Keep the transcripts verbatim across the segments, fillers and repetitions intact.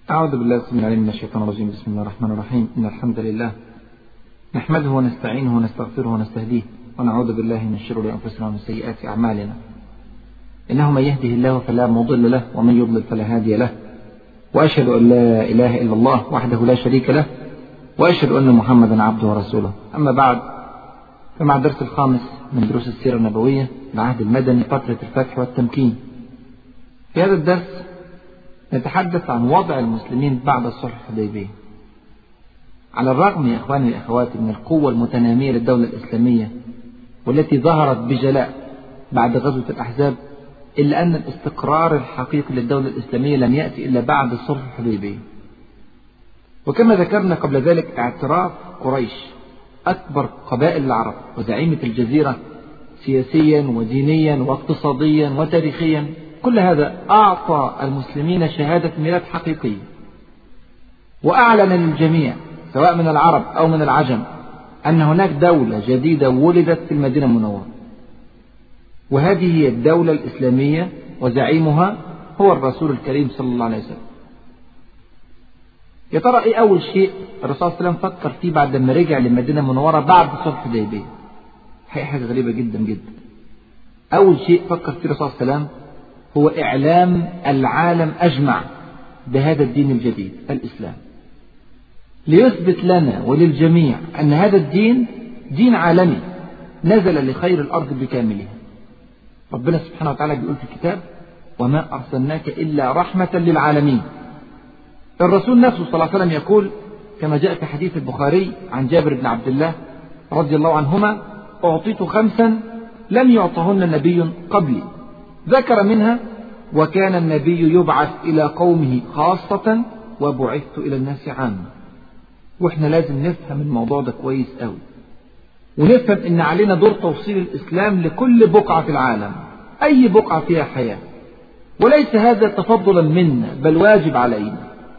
أعوذ بالله السميع العليم من الشيطان الرجيم. بسم الله الرحمن الرحيم. إن الحمد لله نحمده ونستعينه ونستغفره ونستهديه ونعوذ بالله من شرور أنفسنا ومن سيئات أعمالنا. إنه من يهده الله فلا مضل له ومن يضلل فلا هادي له، وأشهد أن لا إله إلا الله وحده لا شريك له، وأشهد أن محمدا عبده ورسوله. أما بعد، فمع الدرس الخامس من دروس السيرة النبوية العهد المدني فترة الفتح والتمكين. في هذا الدرس نتحدث عن وضع المسلمين بعد الصلح الحديبية. على الرغم يا إخواني وأخواتي من القوة المتنامية للدولة الإسلامية والتي ظهرت بجلاء بعد غزوة الأحزاب، إلا أن الاستقرار الحقيقي للدولة الإسلامية لم يأتي إلا بعد الصلح الحديبية. وكما ذكرنا قبل ذلك، اعتراف قريش أكبر قبائل العرب وزعيمة الجزيرة سياسيا ودينيا واقتصاديا وتاريخيا، كل هذا أعطى المسلمين شهادة ميلاد حقيقية، وأعلن للجميع سواء من العرب أو من العجم أن هناك دولة جديدة ولدت في المدينة المنورة، وهذه هي الدولة الإسلامية وزعيمها هو الرسول الكريم صلى الله عليه وسلم. يا ترى إيه أول شيء الرسول صلى الله عليه وسلم فكر فيه بعد ما رجع للمدينة المنورة بعد صلح الحديبية؟ هي حاجة غريبة جدا جدا. أول شيء فكر فيه الرسول صلى الله عليه وسلم هو إعلام العالم أجمع بهذا الدين الجديد الإسلام، ليثبت لنا وللجميع أن هذا الدين دين عالمي نزل لخير الأرض بكاملها. ربنا سبحانه وتعالى بيقول في الكتاب: وما أرسلناك إلا رحمة للعالمين. الرسول نفسه صلى الله عليه وسلم يقول كما جاء في حديث البخاري عن جابر بن عبد الله رضي الله عنهما: أعطيت خمسا لم يعطهن نبي قبلي، ذكر منها: وكان النبي يبعث إلى قومه خاصة وبعثت إلى الناس عامة. وإحنا لازم نفهم الموضوع ده كويس قوي، ونفهم إن علينا دور توصيل الإسلام لكل بقعة في العالم، أي بقعة فيها حياة، وليس هذا تفضلا منا بل واجب علينا.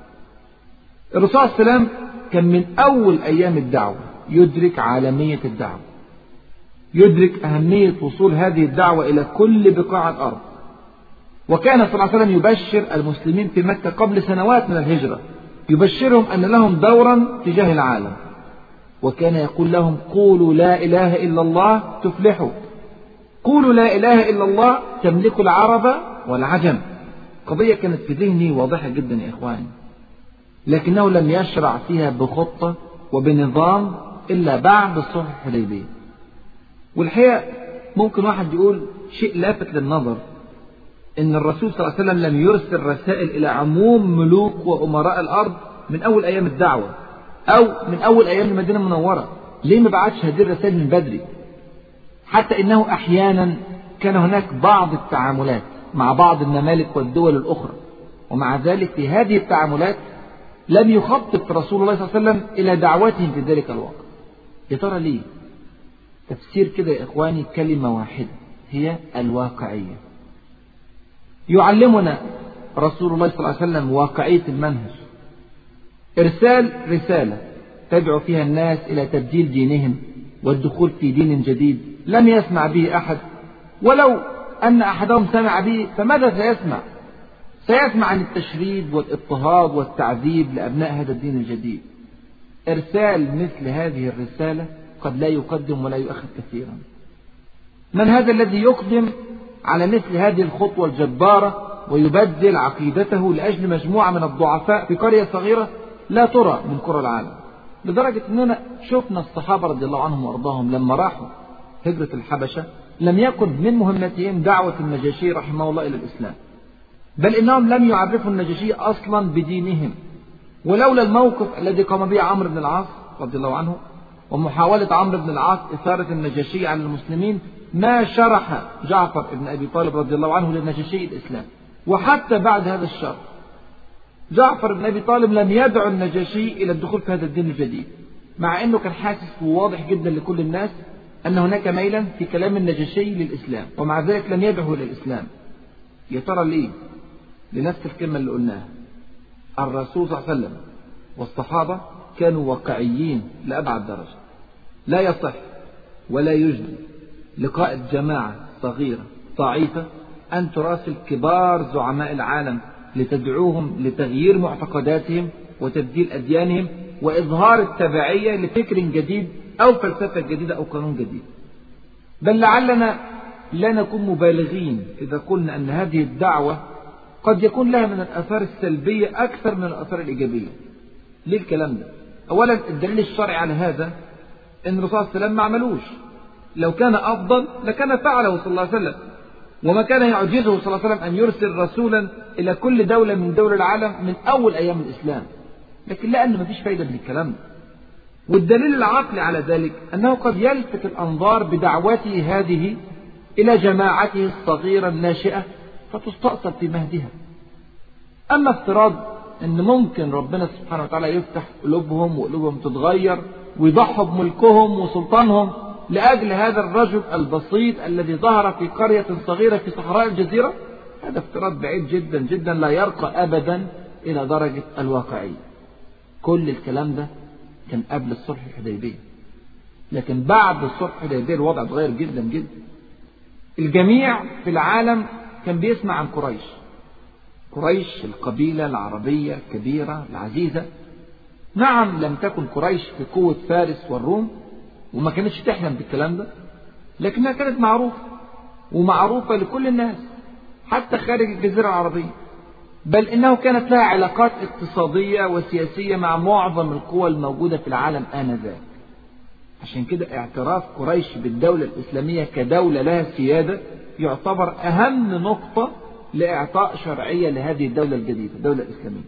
الرسول صلى الله عليه وسلم كان من أول أيام الدعوة يدرك عالمية الدعوة، يدرك أهمية وصول هذه الدعوة إلى كل بقاع الأرض. وكان صلى الله عليه وسلم يبشر المسلمين في مكة قبل سنوات من الهجرة، يبشرهم أن لهم دورا تجاه العالم، وكان يقول لهم: قولوا لا إله إلا الله تفلحوا، قولوا لا إله إلا الله تملك العرب والعجم. قضية كانت في ذهني واضحة جدا يا إخواني، لكنه لم يشرع فيها بخطة وبنظام إلا بعد الصلح الحديبية. والحقيقة ممكن واحد يقول شيء لافت للنظر، إن الرسول صلى الله عليه وسلم لم يرسل رسائل إلى عموم ملوك وأمراء الأرض من أول أيام الدعوة أو من أول أيام المدينة المنورة. ليه ما بعتش هذه الرسائل من بدري؟ حتى إنه أحيانا كان هناك بعض التعاملات مع بعض الممالك والدول الأخرى، ومع ذلك في هذه التعاملات لم يخطط رسول الله صلى الله عليه وسلم إلى دعوتهم في ذلك الوقت. يا ترى ليه؟ تفسير كده يا إخواني كلمة واحدة، هي الواقعية. يعلمنا رسول الله صلى الله عليه وسلم واقعية المنهج، إرسال رسالة تدعو فيها الناس إلى تبديل دينهم والدخول في دين جديد لم يسمع به أحد، ولو أن أحدهم سمع به فماذا سيسمع؟ سيسمع عن التشريد والاضطهاد والتعذيب لأبناء هذا الدين الجديد. إرسال مثل هذه الرسالة قد لا يقدم ولا يؤخر كثيرا. من هذا الذي يقدم على مثل هذه الخطوة الجبارة ويبدل عقيدته لأجل مجموعة من الضعفاء في قرية صغيرة لا ترى من قرى العالم؟ لدرجة أننا شفنا الصحابة رضي الله عنهم وأرضاهم لما راحوا هجرة الحبشة لم يكن من مهمتهم دعوة النجاشي رحمه الله إلى الإسلام، بل إنهم لم يعرفوا النجاشي أصلا بدينهم. ولولا الموقف الذي قام به عمرو بن العاص رضي الله عنه ومحاولة عمرو بن العاص إثارة النجاشي على المسلمين ما شرح جعفر بن أبي طالب رضي الله عنه للنجاشي الإسلام. وحتى بعد هذا الشر جعفر بن أبي طالب لم يدعو النجاشي إلى الدخول في هذا الدين الجديد، مع أنه كان حاسس وواضح جدا لكل الناس أن هناك ميلا في كلام النجاشي للإسلام، ومع ذلك لم يدعه إلى الإسلام. يا ترى ليه؟ لنفس الكلمة اللي قلناها، الرسول صلى الله عليه وسلم والصحابة كانوا واقعيين لأبعد درجة. لا يصح ولا يجدي لقائد جماعة صغيرة ضعيفة أن تراسل كبار زعماء العالم لتدعوهم لتغيير معتقداتهم وتبديل أديانهم وإظهار التبعية لفكر جديد أو فلسفة جديدة أو قانون جديد. بل لعلنا لا نكون مبالغين إذا قلنا أن هذه الدعوة قد يكون لها من الآثار السلبية أكثر من الآثار الإيجابية. ليه الكلام ده؟ أولا الدليل الشرعي على هذا أن الرسول صلى الله عليه وسلم ما عملوش. لو كان أفضل لكان فعله صلى الله عليه وسلم، وما كان يعجزه صلى الله عليه وسلم أن يرسل رسولا إلى كل دولة من دول العالم من أول أيام الإسلام. لكن لأن ما فيش فايدة من الكلام ده. والدليل العقلي على ذلك أنه قد يلفت الأنظار بدعوته هذه إلى جماعته الصغيرة الناشئة فتستأصل في مهدها. أما افتراض أن ممكن ربنا سبحانه وتعالى يفتح قلوبهم وقلوبهم تتغير ويضحوا بملكهم وسلطانهم لأجل هذا الرجل البسيط الذي ظهر في قرية صغيرة في صحراء الجزيرة، هذا افتراض بعيد جدا جدا لا يرقى أبدا إلى درجة الواقعية. كل الكلام ده كان قبل الصلح الحديبية، لكن بعد الصلح الحديبية الوضع اتغير جدا جدا. الجميع في العالم كان بيسمع عن قريش. قريش القبيلة العربية الكبيرة العزيزة. نعم لم تكن قريش في قوة فارس والروم وما كانتش تحلم بالكلام ده، لكنها كانت معروفة ومعروفة لكل الناس حتى خارج الجزيرة العربية، بل إنه كانت لها علاقات اقتصادية وسياسية مع معظم القوى الموجودة في العالم آنذاك. عشان كده اعتراف قريش بالدولة الإسلامية كدولة لها سيادة يعتبر أهم نقطة لإعطاء شرعية لهذه الدولة الجديدة الدولة الإسلامية.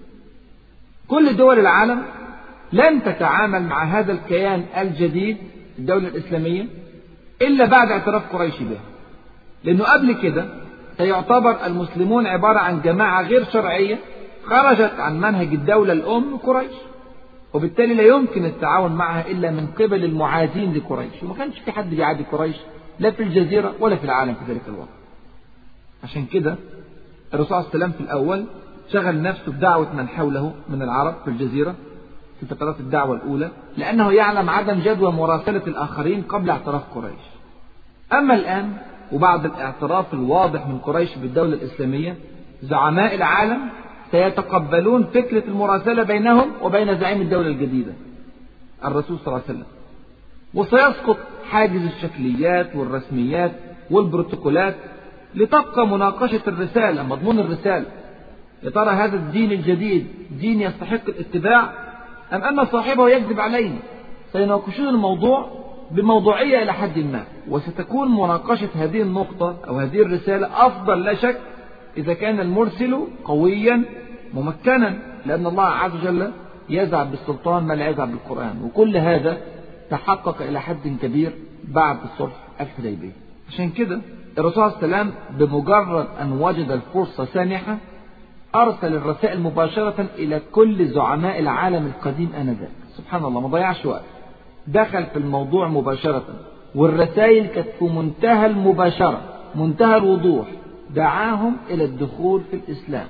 كل دول العالم لن تتعامل مع هذا الكيان الجديد الدولة الإسلامية إلا بعد اعتراف قريش بها، لأنه قبل كده سيعتبر المسلمون عبارة عن جماعة غير شرعية خرجت عن منهج الدولة الأم قريش، وبالتالي لا يمكن التعاون معها إلا من قبل المعادين لقريش، وما كانش في حد بيعادي قريش لا في الجزيرة ولا في العالم في ذلك الوقت. عشان كده الرسول صلى الله عليه وسلم في الأول شغل نفسه بدعوة من حوله من العرب في الجزيرة في فترات الدعوة الأولى، لأنه يعلم عدم جدوى مراسلة الآخرين قبل اعتراف قريش. أما الآن وبعد الاعتراف الواضح من قريش بالدولة الإسلامية، زعماء العالم سيتقبلون فكرة المراسلة بينهم وبين زعيم الدولة الجديدة الرسول صلى الله عليه وسلم، وسيسقط حاجز الشكليات والرسميات والبروتوكولات لتبقى مناقشة الرسالة مضمون الرسالة. يا ترى هذا الدين الجديد دين يستحق الاتباع أم أن صاحبه يكذب علينا؟ سيناقشون الموضوع بموضوعية إلى حد ما، وستكون مناقشة هذه النقطة أو هذه الرسالة أفضل لا شك إذا كان المرسل قويا ممكنا، لأن الله عز وجل يزعم بالسلطان ما لا يزعم بالقرآن، وكل هذا تحقق إلى حد كبير بعد الصلح الحديبية. عشان كده الرسول صلى الله عليه وسلم بمجرد أن وجد الفرصة سانحة أرسل الرسائل مباشرة إلى كل زعماء العالم القديم آنذاك. سبحان الله، ما ضيعش وقت، دخل في الموضوع مباشرة، والرسائل كانت في منتهى المباشرة منتهى الوضوح. دعاهم إلى الدخول في الإسلام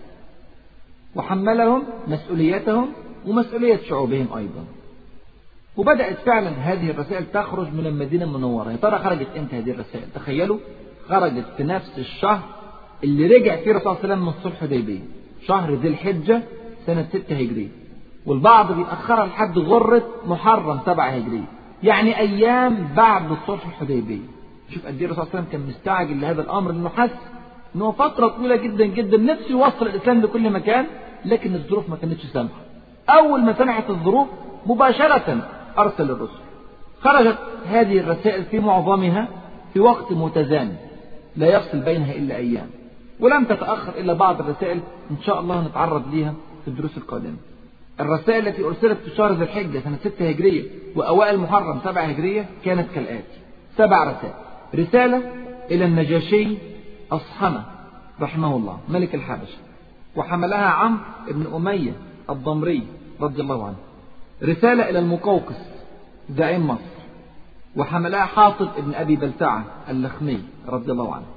وحملهم مسؤوليتهم ومسؤولية شعوبهم أيضا. وبدأت فعلا هذه الرسائل تخرج من المدينة المنورة. يا ترى خرجت امتى هذه الرسائل؟ تخيلوا، خرجت في نفس الشهر اللي رجع فيه الرسول صلى الله عليه وسلم من الصلح الحديبية، شهر ذي الحجة سنة ستة هجرية، والبعض بيأخرها لحد غرة محرم سبعة هجرية، يعني أيام بعد الصلح الحديبية. شوف قد ايه الرسول صلى الله عليه وسلم كان مستعجل لهذا الأمر، لأنه حس إنه فترة طويلة جدا جدا نفسه يوصل الإسلام لكل مكان، لكن الظروف ما كانتش سامحة. أول ما سمحت الظروف مباشرة أرسل الرسل. خرجت هذه الرسائل في معظمها في وقت متزامن لا يفصل بينها إلا أيام، ولم تتأخر إلا بعض الرسائل إن شاء الله نتعرض ليها في الدروس القادمة. الرسائل التي أرسلت في شهر ذي الحجة سنة ستة هجرية وأوائل محرم سبعة هجرية كانت كالآتي: سبع رسائل. رسالة إلى النجاشي أصحمة رحمه الله ملك الحبشة، وحملها عمرو بن أمية الضمري رضي الله عنه. رسالة إلى المقوقس زعيم مصر، وحملها حاطب بن أبي بلتعة اللخمي رضي الله عنه.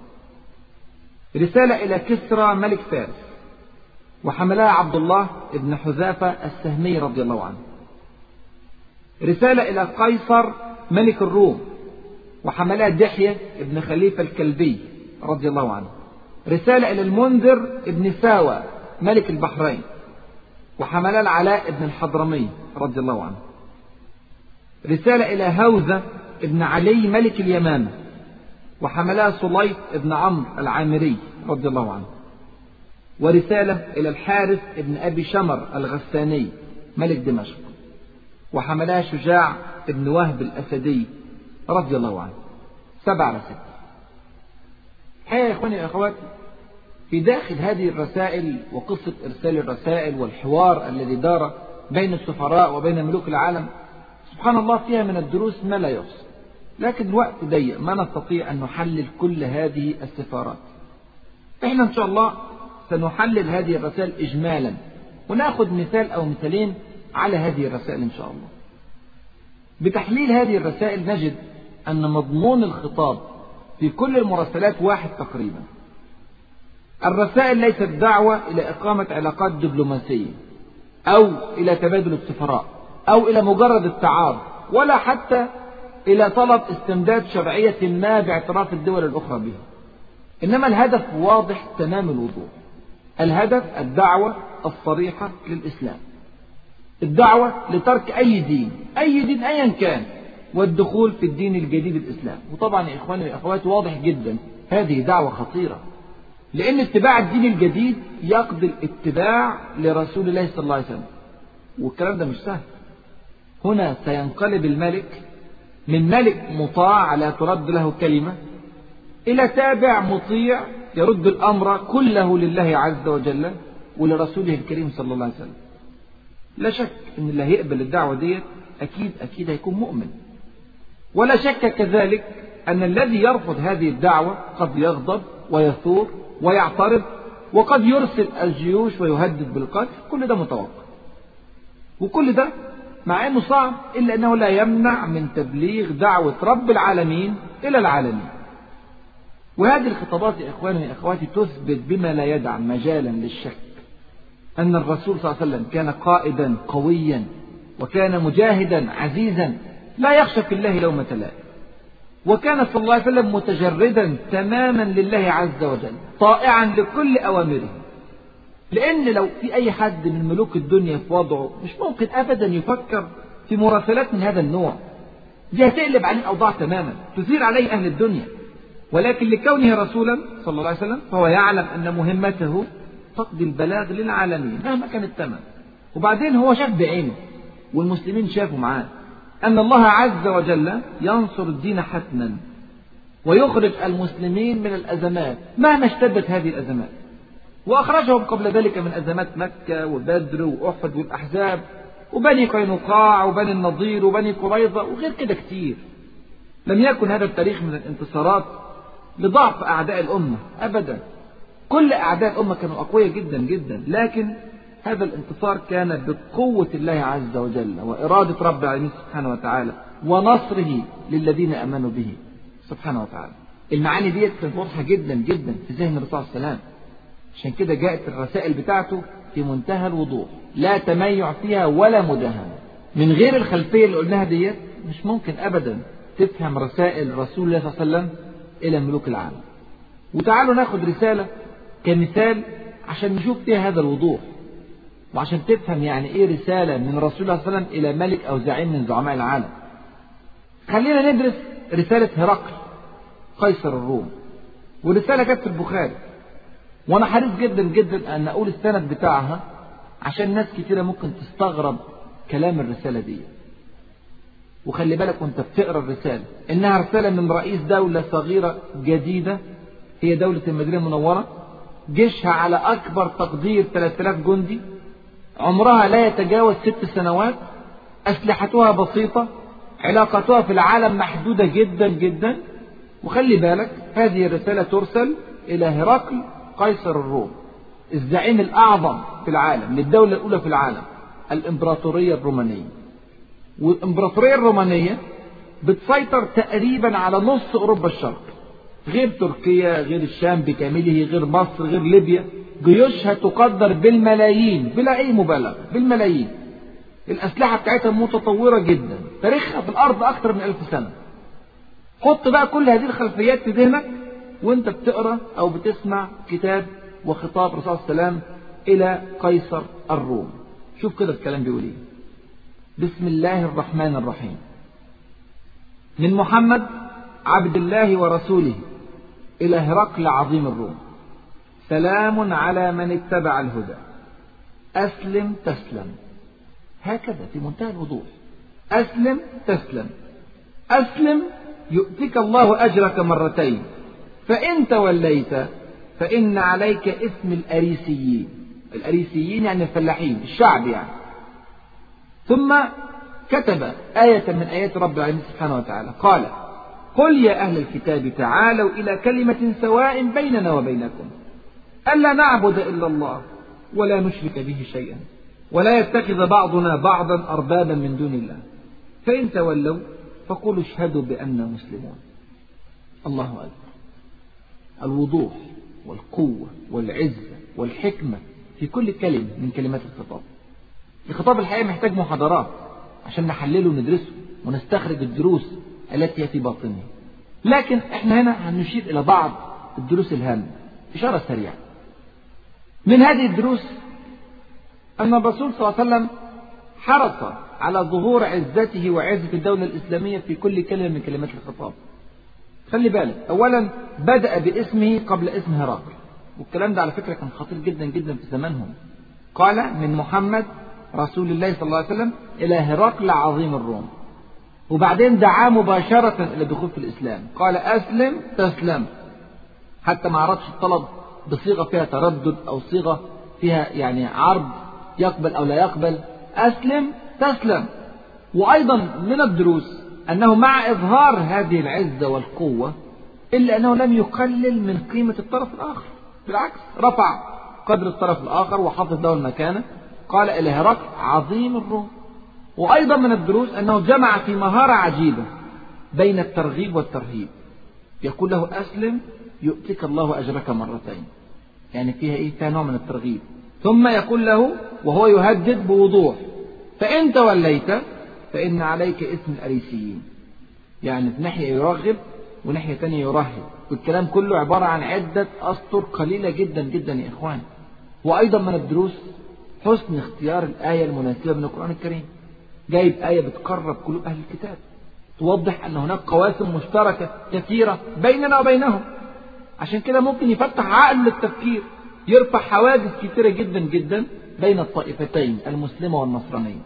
رسالة إلى كسرى ملك فارس، وحملها عبد الله بن حذافة السهمي رضي الله عنه. رسالة إلى قيصر ملك الروم، وحملها دحية بن خليفة الكلبي رضي الله عنه. رسالة إلى المنذر بن ساوى ملك البحرين، وحملها العلاء بن الحضرمي رضي الله عنه. رسالة إلى هوذة ابن علي ملك اليمامة، وحملها سليط بن عمرو العامري رضي الله عنه. ورسالة إلى الحارث ابن أبي شمر الغساني ملك دمشق، وحملها شجاع ابن وهب الأسدي رضي الله عنه. سبع رسائل. الحقيقة يا إخواني وأخواتي، في داخل هذه الرسائل وقصة إرسال الرسائل والحوار الذي دار بين السفراء وبين ملوك العالم، سبحان الله فيها من الدروس ما لا يحصى، لكن الوقت ضيق ما نستطيع أن نحلل كل هذه السفارات. إحنا إن شاء الله سنحلل هذه الرسائل إجمالا، ونأخذ مثال أو مثالين على هذه الرسائل إن شاء الله. بتحليل هذه الرسائل نجد أن مضمون الخطاب في كل المراسلات واحد تقريبا. الرسائل ليست دعوة إلى إقامة علاقات دبلوماسية أو إلى تبادل السفراء أو إلى مجرد التعارف، ولا حتى إلى طلب استمداد شرعية ما باعتراف الدول الأخرى بها. إنما الهدف واضح تمام الوضوح. الهدف الدعوة الصريحة للإسلام، الدعوة لترك أي دين أي دين أيا كان والدخول في الدين الجديد الإسلام. وطبعا يا إخواني وأخواتي واضح جدا هذه دعوة خطيرة، لأن اتباع الدين الجديد يقضي الاتباع لرسول الله صلى الله عليه وسلم، والكلام ده مش سهل. هنا سينقلب الملك من ملك مطاع لا ترد له كلمة إلى تابع مطيع يرد الأمر كله لله عز وجل ولرسوله الكريم صلى الله عليه وسلم. لا شك أن اللي هيقبل الدعوة دي أكيد أكيد هيكون مؤمن، ولا شك كذلك أن الذي يرفض هذه الدعوة قد يغضب ويثور ويعترض، وقد يرسل الجيوش ويهدد بالقتل. كل ده متوقع، وكل ده مع أنه صعب إلا أنه لا يمنع من تبليغ دعوة رب العالمين إلى العالمين. وهذه الخطابات يا إخواني وأخواتي تثبت بما لا يدع مجالا للشك أن الرسول صلى الله عليه وسلم كان قائدا قويا، وكان مجاهدا عزيزا لا يخشى في الله لومة لائم، وكان صلى الله عليه وسلم متجردا تماما لله عز وجل، طائعا لكل أوامره. لأن لو في أي حد من ملوك الدنيا في وضعه مش ممكن أبدا يفكر في مراسلات من هذا النوع، دي هتقلب عليه الأوضاع تماما، تثير عليه أهل الدنيا. ولكن لكونه رسولا صلى الله عليه وسلم فهو يعلم أن مهمته تقضي البلاغ للعالمين مهما كان الثمن. وبعدين هو شاف بعينه والمسلمين شافوا معاه أن الله عز وجل ينصر الدين حتما، ويخرج المسلمين من الأزمات مهما اشتدت هذه الأزمات. وأخرجهم قبل ذلك من أزمات مكة وبدر وأحد والأحزاب وبني قينقاع وبني النضير وبني قريظة وغير كده كتير. لم يكن هذا التاريخ من الانتصارات لضعف أعداء الأمة أبدا، كل أعداء الأمة كانوا أقوياء جدا جدا، لكن هذا الانتصار كان بقوة الله عز وجل وإرادة رب العالمين سبحانه وتعالى ونصره للذين أمنوا به سبحانه وتعالى. المعاني دي كانت واضحة جدا جدا في ذهن الرسول صلى الله عليه وسلم، عشان كده جاءت الرسائل بتاعته في منتهى الوضوح، لا تميع فيها ولا مداهنة. من غير الخلفية اللي قلناها دي مش ممكن أبدا تفهم رسائل رسول الله صلى الله عليه وسلم إلى ملوك العالم. وتعالوا ناخد رسالة كمثال عشان نشوف فيها هذا الوضوح، وعشان تفهم يعني إيه رسالة من رسول الله صلى الله عليه وسلم إلى ملك أو زعيم من زعماء العالم. خلينا ندرس رسالة هرقل قيصر الروم، ورسالة كانت في البخاري، وأنا حريص جدا جدا أن أقول السند بتاعها عشان ناس كتيرة ممكن تستغرب كلام الرسالة دي. وخلي بالك وانت بتقرأ الرسالة إنها رسالة من رئيس دولة صغيرة جديدة هي دولة المدينة المنورة، جيشها على أكبر تقدير ثلاثة آلاف جندي، عمرها لا يتجاوز ست سنوات، أسلحتها بسيطة، علاقتها في العالم محدودة جدا جدا. وخلي بالك هذه الرسالة ترسل إلى هرقل قيصر الروم، الزعيم الأعظم في العالم للدولة الأولى في العالم، الإمبراطورية الرومانية. والإمبراطورية الرومانية بتسيطر تقريبا على نص أوروبا الشرق، غير تركيا، غير الشام بكامله، غير مصر، غير ليبيا. جيوشها تقدر بالملايين بلا أي مبالغة، بالملايين. الأسلحة بتاعتها متطورة جدا، تاريخها في الأرض أكثر من ألف سنة. حط بقى كل هذه الخلفيات في ذهنك وانت بتقرأ أو بتسمع كتاب وخطاب الرسول صلى الله عليه وسلم إلى قيصر الروم. شوف كده الكلام بيقول إيه: بسم الله الرحمن الرحيم. من محمد عبد الله ورسوله إلى هرقل عظيم الروم. سلام على من اتبع الهدى. أسلم تسلم. هكذا في منتهى الوضوح: أسلم تسلم. أسلم يؤتك الله أجرك مرتين، فإن توليت فإن عليك إثم الأريسيين. الأريسيين يعني الفلاحين، الشعب يعني. ثم كتب آية من آيات رب العالمين سبحانه وتعالى قال: قل يا أهل الكتاب تعالوا إلى كلمة سواء بيننا وبينكم ألا نعبد إلا الله ولا نشرك به شيئا ولا يتخذ بعضنا بعضا أربابا من دون الله فإن تولوا فقولوا اشهدوا بأننا مسلمون. الله أكبر. الوضوح والقوة والعزة والحكمة في كل كلمة من كلمات الخطاب. الخطاب الحقيقة محتاج محاضرات عشان نحلله وندرسه ونستخرج الدروس التي هي في باطنه، لكن احنا هنا هنشير إلى بعض الدروس الهامة إشارة سريعة. من هذه الدروس أن الرسول صلى الله عليه وسلم حرص على ظهور عزته وعزة الدولة الإسلامية في كل كلمة من كلمات الخطاب. خلي بالك، أولا بدأ باسمه قبل اسم هرقل، والكلام ده على فكرة كان خطير جدا جدا في زمانهم. قال: من محمد رسول الله صلى الله عليه وسلم إلى هرقل عظيم الروم. وبعدين دعاه مباشرة إلى الدخول في الإسلام، قال: أسلم تسلم. حتى ما عرضش الطلب بصيغة فيها تردد أو صيغة فيها يعني عرض يقبل أو لا يقبل. أسلم تسلم. وأيضا من الدروس أنه مع إظهار هذه العزة والقوة إلا أنه لم يقلل من قيمة الطرف الآخر، بالعكس رفع قدر الطرف الآخر وحافظ له المكانة. قال: إلى هرقل عظيم الروم. وأيضا من الدروس أنه جمع في مهارة عجيبة بين الترغيب والترهيب. يقول له: أسلم يؤتك الله أجرك مرتين، يعني فيها إيه؟ فيها نوع من الترغيب. ثم يقول له وهو يهدد بوضوح: فإن توليت فإن عليك إثم الأريسيين. يعني في ناحية يرغب وناحية تانية يرهب، والكلام كله عبارة عن عدة أسطر قليلة جدا جدا يا إخوان. وأيضا من الدروس حسن اختيار الآية المناسبة من القرآن الكريم. جايب آية بتقرب قلوب أهل الكتاب، توضح أن هناك قواسم مشتركة كثيرة بيننا وبينهم. عشان كده ممكن يفتح عقل للتفكير، يرفع حواجز كثيرة جدا جدا بين الطائفتين المسلمة والنصرانية.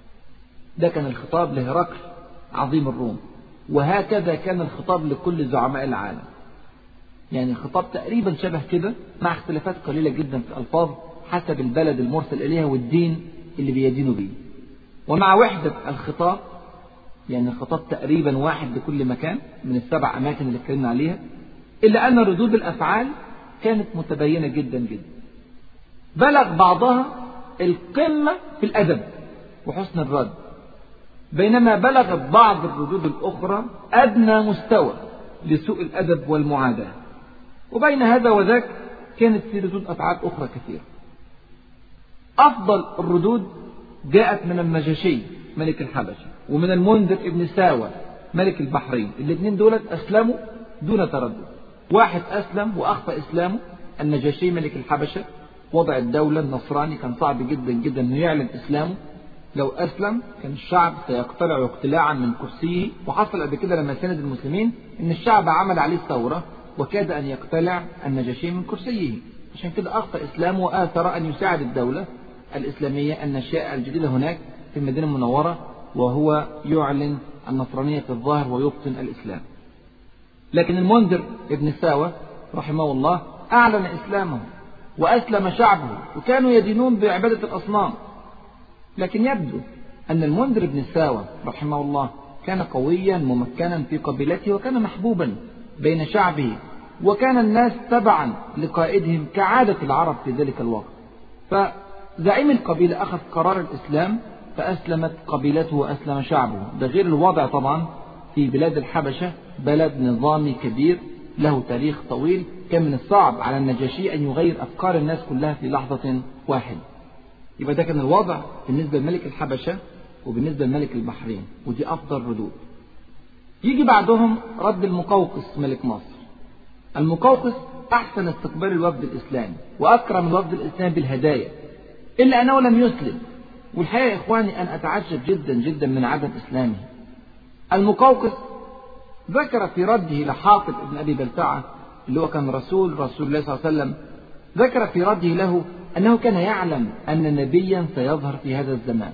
ده كان الخطاب لهرقل عظيم الروم، وهكذا كان الخطاب لكل زعماء العالم. يعني الخطاب تقريبا شبه كده مع اختلافات قليلة جدا في الألفاظ حسب البلد المرسل إليها والدين اللي بيدينوا بيه. ومع وحدة الخطاب، يعني الخطاب تقريبا واحد لكل مكان من السبع أماكن اللي اتكلمنا عليها، إلا أن ردود الأفعال كانت متبينة جدا جدا، بلغ بعضها القمة في الأدب وحسن الرد، بينما بلغت بعض الردود الأخرى أدنى مستوى لسوء الأدب والمعاداة. وبين هذا وذاك كانت في ردود أفعال أخرى كثيرة. أفضل الردود جاءت من النجاشي ملك الحبشة ومن المنذر ابن ساوى ملك البحرين. الاثنين دولت أسلموا دون تردد. واحد أسلم وأخفى إسلامه، النجاشي ملك الحبشة. وضع الدولة النصراني كان صعب جدا جدا أنه يعلن إسلامه. لو أسلم كان الشعب سيقتلع اقتلاعا من كرسيه، وحصل قبل كده لما سند المسلمين أن الشعب عمل عليه ثورة وكاد أن يقتلع النجاشي من كرسيه. عشان كده أخفى إسلامه وآثر أن يساعد الدولة الإسلامية الناشئة الجديدة هناك في المدينة المنورة، وهو يعلن النصرانية في الظاهر ويبطن الإسلام. لكن المنذر ابن ساوى رحمه الله أعلن إسلامه وأسلم شعبه، وكانوا يدينون بعبادة الأصنام. لكن يبدو أن المنذر ابن ساوى رحمه الله كان قويا ممكنا في قبيلته، وكان محبوبا بين شعبه، وكان الناس تبعا لقائدهم كعادة العرب في ذلك الوقت. فزعيم القبيلة أخذ قرار الإسلام، فأسلمت قبيلته وأسلم شعبه. ده غير الوضع طبعا في بلاد الحبشة، بلد نظامي كبير له تاريخ طويل، كان من الصعب على النجاشي أن يغير أفكار الناس كلها في لحظة واحدة. يبقى ده كان الوضع بالنسبة لملك الحبشة وبالنسبة لملك البحرين، ودي أفضل ردود. يجي بعدهم رد المقوقس ملك مصر. المقوقس أحسن استقبال الوفد الإسلامي وأكرم الوفد الإسلامي بالهدايا، إلا أنه لم يسلم. والحقيقة يا إخواني أن أتعجب جدا جدا من عدم إسلامه. المقوقس ذكر في رده لحاطب ابن أبي بلتعة اللي هو كان رسول رسول الله صلى الله عليه وسلم، ذكر في رده له أنه كان يعلم أن نبيا سيظهر في هذا الزمان،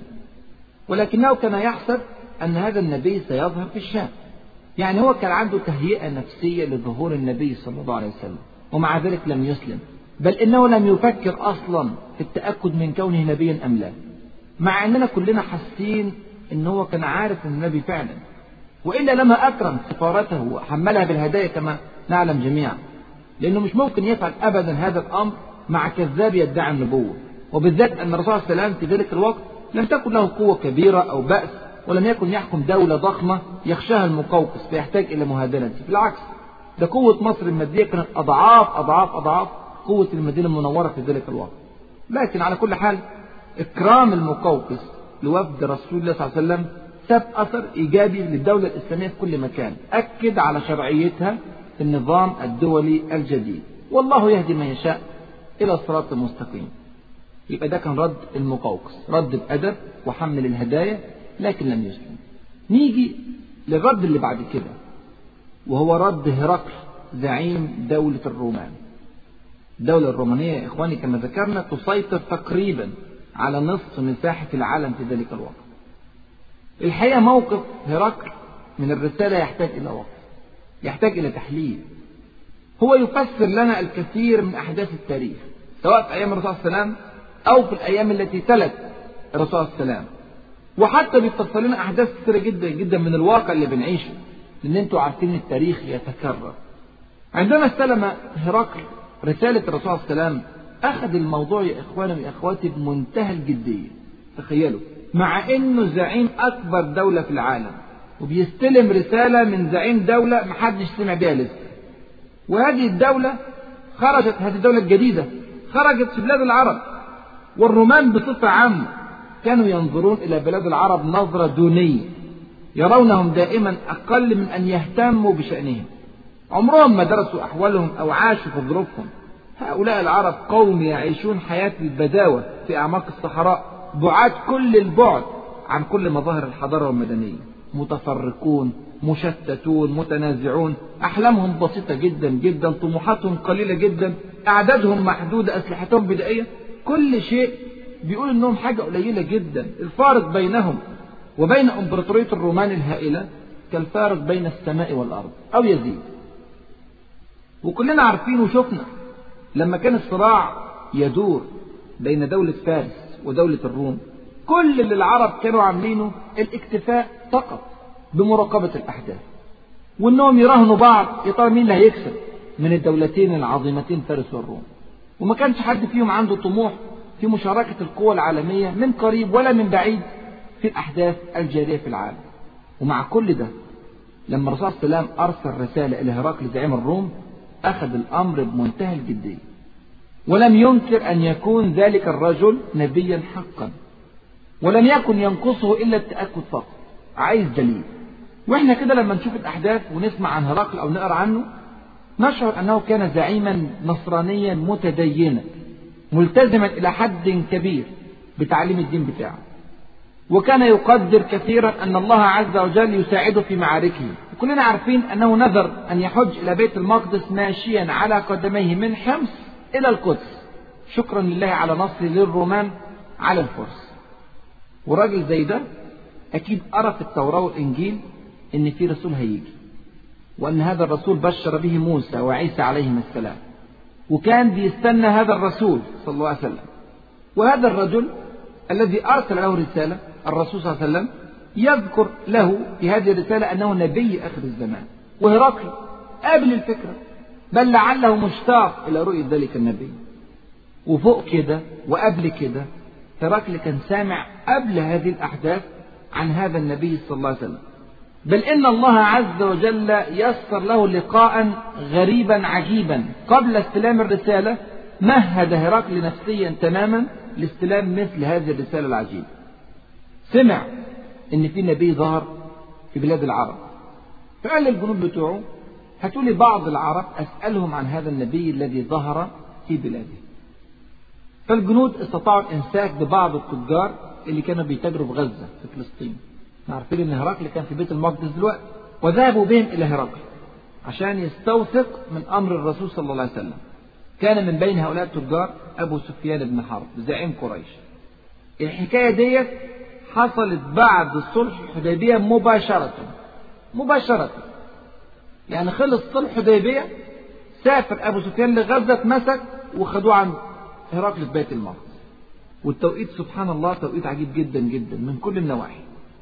ولكنه كان يحسب أن هذا النبي سيظهر في الشام. يعني هو كان عنده تهيئة نفسية لظهور النبي صلى الله عليه وسلم، ومع ذلك لم يسلم، بل إنه لم يفكر أصلا في التأكد من كونه نبيا أم لا، مع أننا كلنا حاسين أنه هو كان عارف النبي فعلا، وإلا لما أكرم سفارته وحملها بالهدايا كما نعلم جميعا، لأنه مش ممكن يفعل أبدا هذا الأمر مع كذاب يدعي النبوة، وبالذات أن الرسول صلى الله عليه وسلم في ذلك الوقت لم تكن له قوة كبيرة أو بأس، ولم يكن يحكم دولة ضخمة يخشاها المقوقس فيحتاج إلى مهادنته. بالعكس، ده قوة مصر المادية كانت أضعاف أضعاف أضعاف قوة المدينة المنورة في ذلك الوقت. لكن على كل حال إكرام المقوقس لوفد رسول الله صلى الله عليه وسلم ساب أثر إيجابي للدولة الإسلامية في كل مكان، أكد على شرعيتها في النظام الدولي الجديد، والله يهدي من يشاء إلى الصراط المستقيم. يبقى ده كان رد المقوقس، رد بأدب وحمل الهدايا، لكن لم يسلم. نيجي للرد اللي بعد كده، وهو رد هرقل زعيم دولة الرومان. الدولة الرومانية يا إخواني كما ذكرنا تسيطر تقريبا على نصف مساحة العالم في ذلك الوقت. الحقيقة موقف هرقل من الرسالة يحتاج إلى وقت، يحتاج إلى تحليل. هو يفسر لنا الكثير من أحداث التاريخ، سواء في أيام الرسول صلى الله عليه وسلم أو في الأيام التي تلت الرسول صلى الله عليه وسلم، وحتى بيفسر لنا أحداث كثيرة جدا جدا من الواقع اللي بنعيشه، لأن أنتوا عارفين التاريخ يتكرر. عندما استلم هرقل رسالة الرسول صلى الله عليه وسلم أخذ الموضوع يا إخواني وإخواتي بمنتهى الجدية. تخيلوا، مع إنه زعيم أكبر دولة في العالم وبيستلم رسالة من زعيم دولة محدش سمع بها لسه، وهذه الدولة خرجت، هذه الدولة الجديدة خرجت في بلاد العرب، والرومان بصفة عامة كانوا ينظرون إلى بلاد العرب نظرة دونية، يرونهم دائما أقل من أن يهتموا بشأنهم، عمرهم ما درسوا أحوالهم أو عاشوا في ظروفهم. هؤلاء العرب قوم يعيشون حياة البداوة في أعماق الصحراء، بعاد كل البعد عن كل مظاهر الحضارة والمدنية، متفرقون مشتتون متنازعون، أحلامهم بسيطة جدا جدا، طموحاتهم قليلة جدا، أعدادهم محدودة، أسلحتهم بدائية، كل شيء بيقول إنهم حاجة قليلة جدا. الفارق بينهم وبين إمبراطورية الرومان الهائلة كالفارق بين السماء والأرض أو يزيد. وكلنا عارفين وشفنا لما كان الصراع يدور بين دولة فارس ودولة الروم، كل اللي العرب كانوا عاملينه الاكتفاء فقط بمراقبة الأحداث، وإنهم يراهنوا بعض يا ترى مين اللي هيكسب من الدولتين العظيمتين فارس والروم. وما كانش حد فيهم عنده طموح في مشاركة القوى العالمية من قريب ولا من بعيد في الأحداث الجارية في العالم. ومع كل ده لما الرسول صلى الله عليه وسلم أرسل رسالة إلى هرقل زعيم الروم أخذ الأمر بمنتهى الجدية، ولم ينكر أن يكون ذلك الرجل نبيا حقا، ولم يكن ينقصه إلا التأكد فقط، عايز دليل. وإحنا كده لما نشوف الأحداث ونسمع عن هرقل أو نقرأ عنه نشعر أنه كان زعيما نصرانيا متدينا ملتزما إلى حد كبير بتعليم الدين بتاعه، وكان يقدر كثيرا أن الله عز وجل يساعده في معاركه. وكلنا عارفين أنه نذر أن يحج إلى بيت المقدس ماشيا على قدميه من حمص إلى القدس شكرا لله على نصره للرومان على الفرس. وراجل زي ده أكيد قرأ في التوراة والإنجيل إن في رسول هيجي، وأن هذا الرسول بشر به موسى وعيسى عليهم السلام، وكان بيستنى هذا الرسول صلى الله عليه وسلم. وهذا الرجل الذي أرسل له رسالة الرسول صلى الله عليه وسلم يذكر له في هذه الرسالة أنه نبي آخر الزمان. وهرقل قابل الفكرة، بل لعله مشتاق إلى رؤية ذلك النبي. وفوق كده وقبل كده هرقل كان سامع قبل هذه الأحداث عن هذا النبي صلى الله عليه وسلم، بل إن الله عز وجل يسر له لقاء غريبا عجيبا قبل استلام الرسالة، مهد هرقل نفسيا تماما لاستلام مثل هذه الرسالة العجيبة. سمع إن في نبي ظهر في بلاد العرب، فقال للجنود بتوعه هاتوا لي بعض العرب أسألهم عن هذا النبي الذي ظهر في بلاده. فالجنود استطاعوا الإمساك ببعض التجار اللي كانوا بيتاجروا في غزة في فلسطين. عارفين إن هرقل كان في بيت المقدس دلوقتي، وذهبوا بهم إلى هرقل عشان يستوثق من أمر الرسول صلى الله عليه وسلم. كان من بين هؤلاء التجار أبو سفيان بن حرب زعيم قريش. الحكاية ديت حصلت بعد صلح الحديبية مباشرة مباشرة يعني خلص صلح الحديبية، سافر أبو سفيان لغزة، اتمسك وخدوه عن هرقل في بيت المقدس. والتوقيت سبحان الله توقيت عجيب جدا جدا من كل النواحي،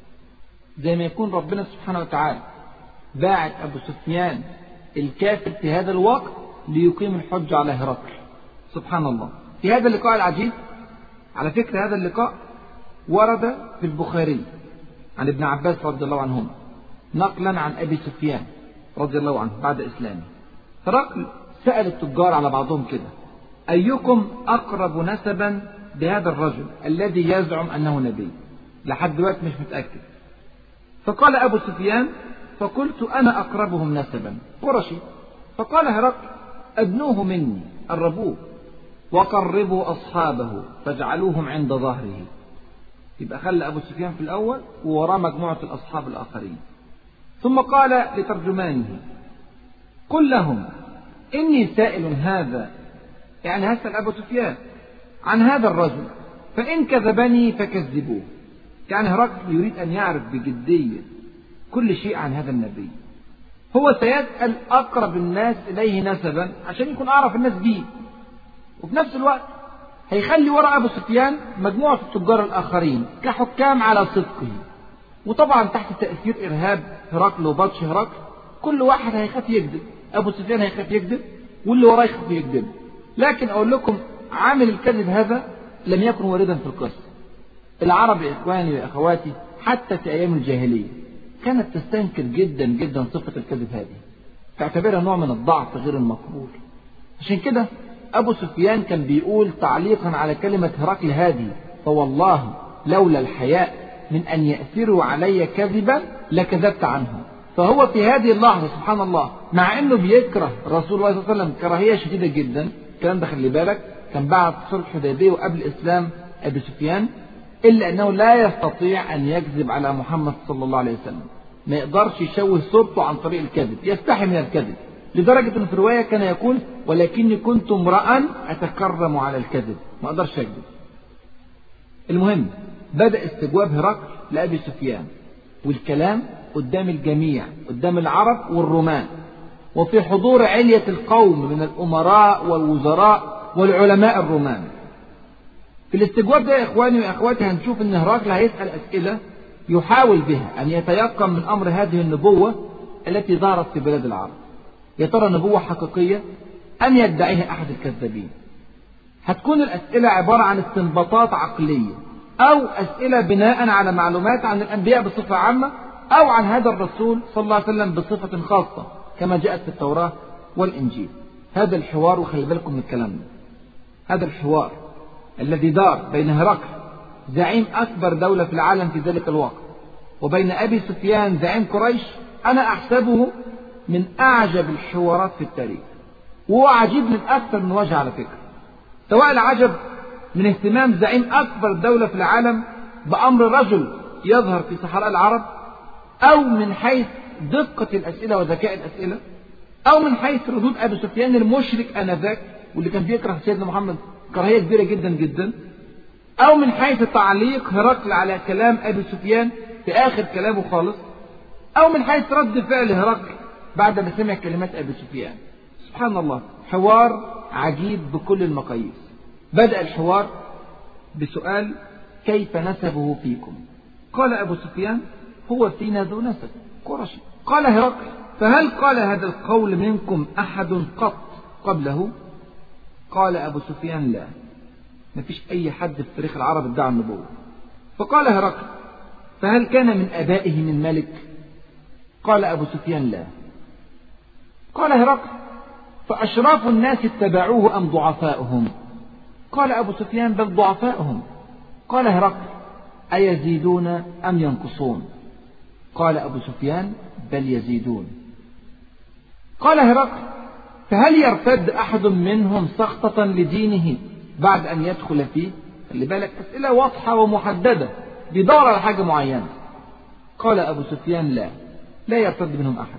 زي ما يكون ربنا سبحانه وتعالى باعت أبو سفيان الكافر في هذا الوقت ليقيم الحج على هرقل. سبحان الله. في هذا اللقاء العجيب، على فكرة هذا اللقاء ورد في البخاري عن ابن عباس رضي الله عنهما نقلا عن أبي سفيان رضي الله عنه بعد إسلامه. هرقل سأل التجار على بعضهم كده: أيكم أقرب نسبا بهذا الرجل الذي يزعم أنه نبي؟ لحد دلوقتي مش متأكد. فقال أبو سفيان: فقلت أنا أقربهم نسبا، قرشي. فقال هرقل: أدنوه مني، قربوه، وقربوا أصحابه فاجعلوهم عند ظهره. يبقى خلى أبو سفيان في الأول ووراه مجموعة الأصحاب الآخرين. ثم قال لترجمانه: قل لهم إني سائل هذا، يعني هسأل أبو سفيان عن هذا الرجل، فإن كذبني فكذبوه. يعني هرقل يريد أن يعرف بجدية كل شيء عن هذا النبي. هو سيسأل أقرب الناس إليه نسبا عشان يكون أعرف الناس بيه، وفي نفس الوقت هيخلي وراء أبو سفيان مجموعة التجار الآخرين كحكام على صدقه. وطبعا تحت تأثير إرهاب هرقل وبطش هرقل كل واحد هيخاف يكذب. أبو سفيان هيخاف يكذب واللي وراه يخاف يكذب. لكن أقول لكم عامل الكذب هذا لم يكن واردا في القصة. العرب يا إخواني وأخواتي حتى في أيام الجاهلية كانت تستنكر جدا جدا صفة الكذب هذه، تعتبرها نوع من الضعف غير المقبول. عشان كده أبو سفيان كان بيقول تعليقا على كلمة هرقل هذه: فوالله لولا الحياء من أن يأثروا علي كذبا لكذبت عنه. فهو في هذه اللحظة سبحان الله مع أنه بيكره رسول الله صلى الله عليه وسلم كراهية شديدة جدا، الكلام ده خلي بالك كان بعد صلح الحديبية وقبل إسلام أبي سفيان، إلا أنه لا يستطيع أن يكذب على محمد صلى الله عليه وسلم. ما يقدرش يشوه صورته عن طريق الكذب، يستحي من الكذب، لدرجة أن في الرواية كان يقول: ولكني كنت امرأ أتكرم على الكذب، ما أقدرش أكذب. المهم بدأ استجواب هرقل لأبي سفيان، والكلام قدام الجميع، قدام العرب والرومان، وفي حضور علية القوم من الأمراء والوزراء والعلماء الرومان. في الاستجواب ده يا إخواني وأخواتي هنشوف أن هرقل هيسأل أسئلة يحاول بها أن يتيقن من أمر هذه النبوة التي ظهرت في بلاد العرب. يا ترى نبوة حقيقية أم يدعيها أحد الكذابين؟ هتكون الأسئلة عبارة عن استنباطات عقلية، أو أسئلة بناء على معلومات عن الأنبياء بصفة عامة، أو عن هذا الرسول صلى الله عليه وسلم بصفة خاصة كما جاءت في التوراة والإنجيل. هذا الحوار، وخلي بالكم من الكلام ده، هذا الحوار الذي دار بين هرقل زعيم أكبر دولة في العالم في ذلك الوقت وبين أبي سفيان زعيم قريش، أنا أحسبه من أعجب الحوارات في التاريخ. وهو عجيب من أكثر من وجه على فكرة، سواء العجب من اهتمام زعيم أكبر دولة في العالم بأمر رجل يظهر في صحراء العرب، أو من حيث دقة الأسئلة وذكاء الأسئلة، أو من حيث ردود أبي سفيان المشرك آنذاك واللي كان بيكره سيدنا محمد كراهية كبيرة جدا جدا، أو من حيث تعليق هرقل على كلام أبي سفيان في آخر كلامه خالص، أو من حيث رد فعل هرقل بعد ما سمع كلمات أبي سفيان. سبحان الله، حوار عجيب بكل المقاييس. بدأ الحوار بسؤال: كيف نسبه فيكم؟ قال أبو سفيان: هو فينا ذو نسب قرشي. قال هرقل: فهل قال هذا القول منكم أحد قط قبله؟ قال أبو سفيان: لا، ما فيش أي حد في تاريخ العرب ادعى النبوة. فقال هرقل: فهل كان من أبائه من ملك؟ قال أبو سفيان: لا. قال هرقل: فأشراف الناس اتبعوه أم ضعفاؤهم؟ قال أبو سفيان: بل ضعفاؤهم. قال هرقل: أيزيدون أم ينقصون؟ قال أبو سفيان: بل يزيدون. قال هرقل: فهل يرتد أحد منهم سخطة لدينه بعد أن يدخل فيه؟ خلي بالك، أسئلة واضحة ومحددة، بيدور على حاجة معينة. قال أبو سفيان: لا لا يرتد منهم أحد.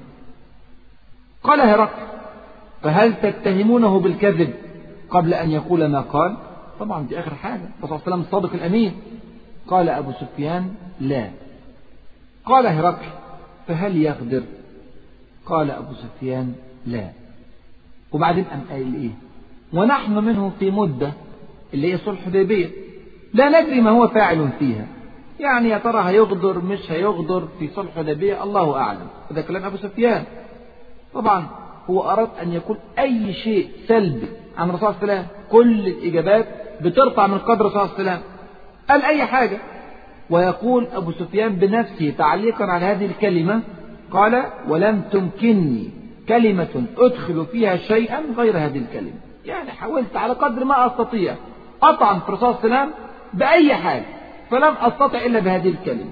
قال هرقل: فهل تتهمونه بالكذب قبل أن يقول ما قال؟ طبعا دي آخر حاجة، الرسول صلى الله عليه وسلم الصادق الأمين. قال أبو سفيان: لا. قال هرقل: فهل يغدر؟ قال أبو سفيان: لا. وبعدين قام قايل إيه؟ ونحن منه في مدة اللي هي صلح حديبية لا ندري ما هو فاعل فيها، يعني يا ترى هيغدر مش هيغدر في صلح حديبية، الله أعلم. هذا كلام أبو سفيان. طبعا هو أراد أن يقول أي شيء سلبي عن الرسول صلى الله عليه وسلم، كل الإجابات بترفع من قدر الرسول صلى الله عليه وسلم. قال أي حاجة. ويقول أبو سفيان بنفسه تعليقا على هذه الكلمة، قال: ولم تمكنني كلمة أدخل فيها شيئا غير هذه الكلمة. يعني حاولت على قدر ما أستطيع أطعن في الرسول صلى الله عليه وسلم بأي حاجة، فلم أستطع إلا بهذه الكلمة.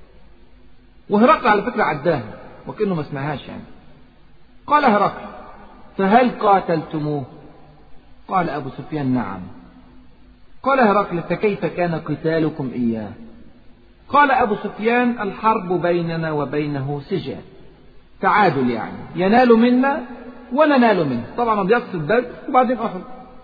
وهرقل على فكرة عداها وكأنه ما سمعهاش يعني. قال هرقل: فهل قاتلتموه؟ قال أبو سفيان: نعم. قال هرقل: فكيف كان قتالكم إياه؟ قال أبو سفيان: الحرب بيننا وبينه سجال، تعادل، يعني ينال منا وننال منه. طبعا بيقصد بدر وبعدين أحد.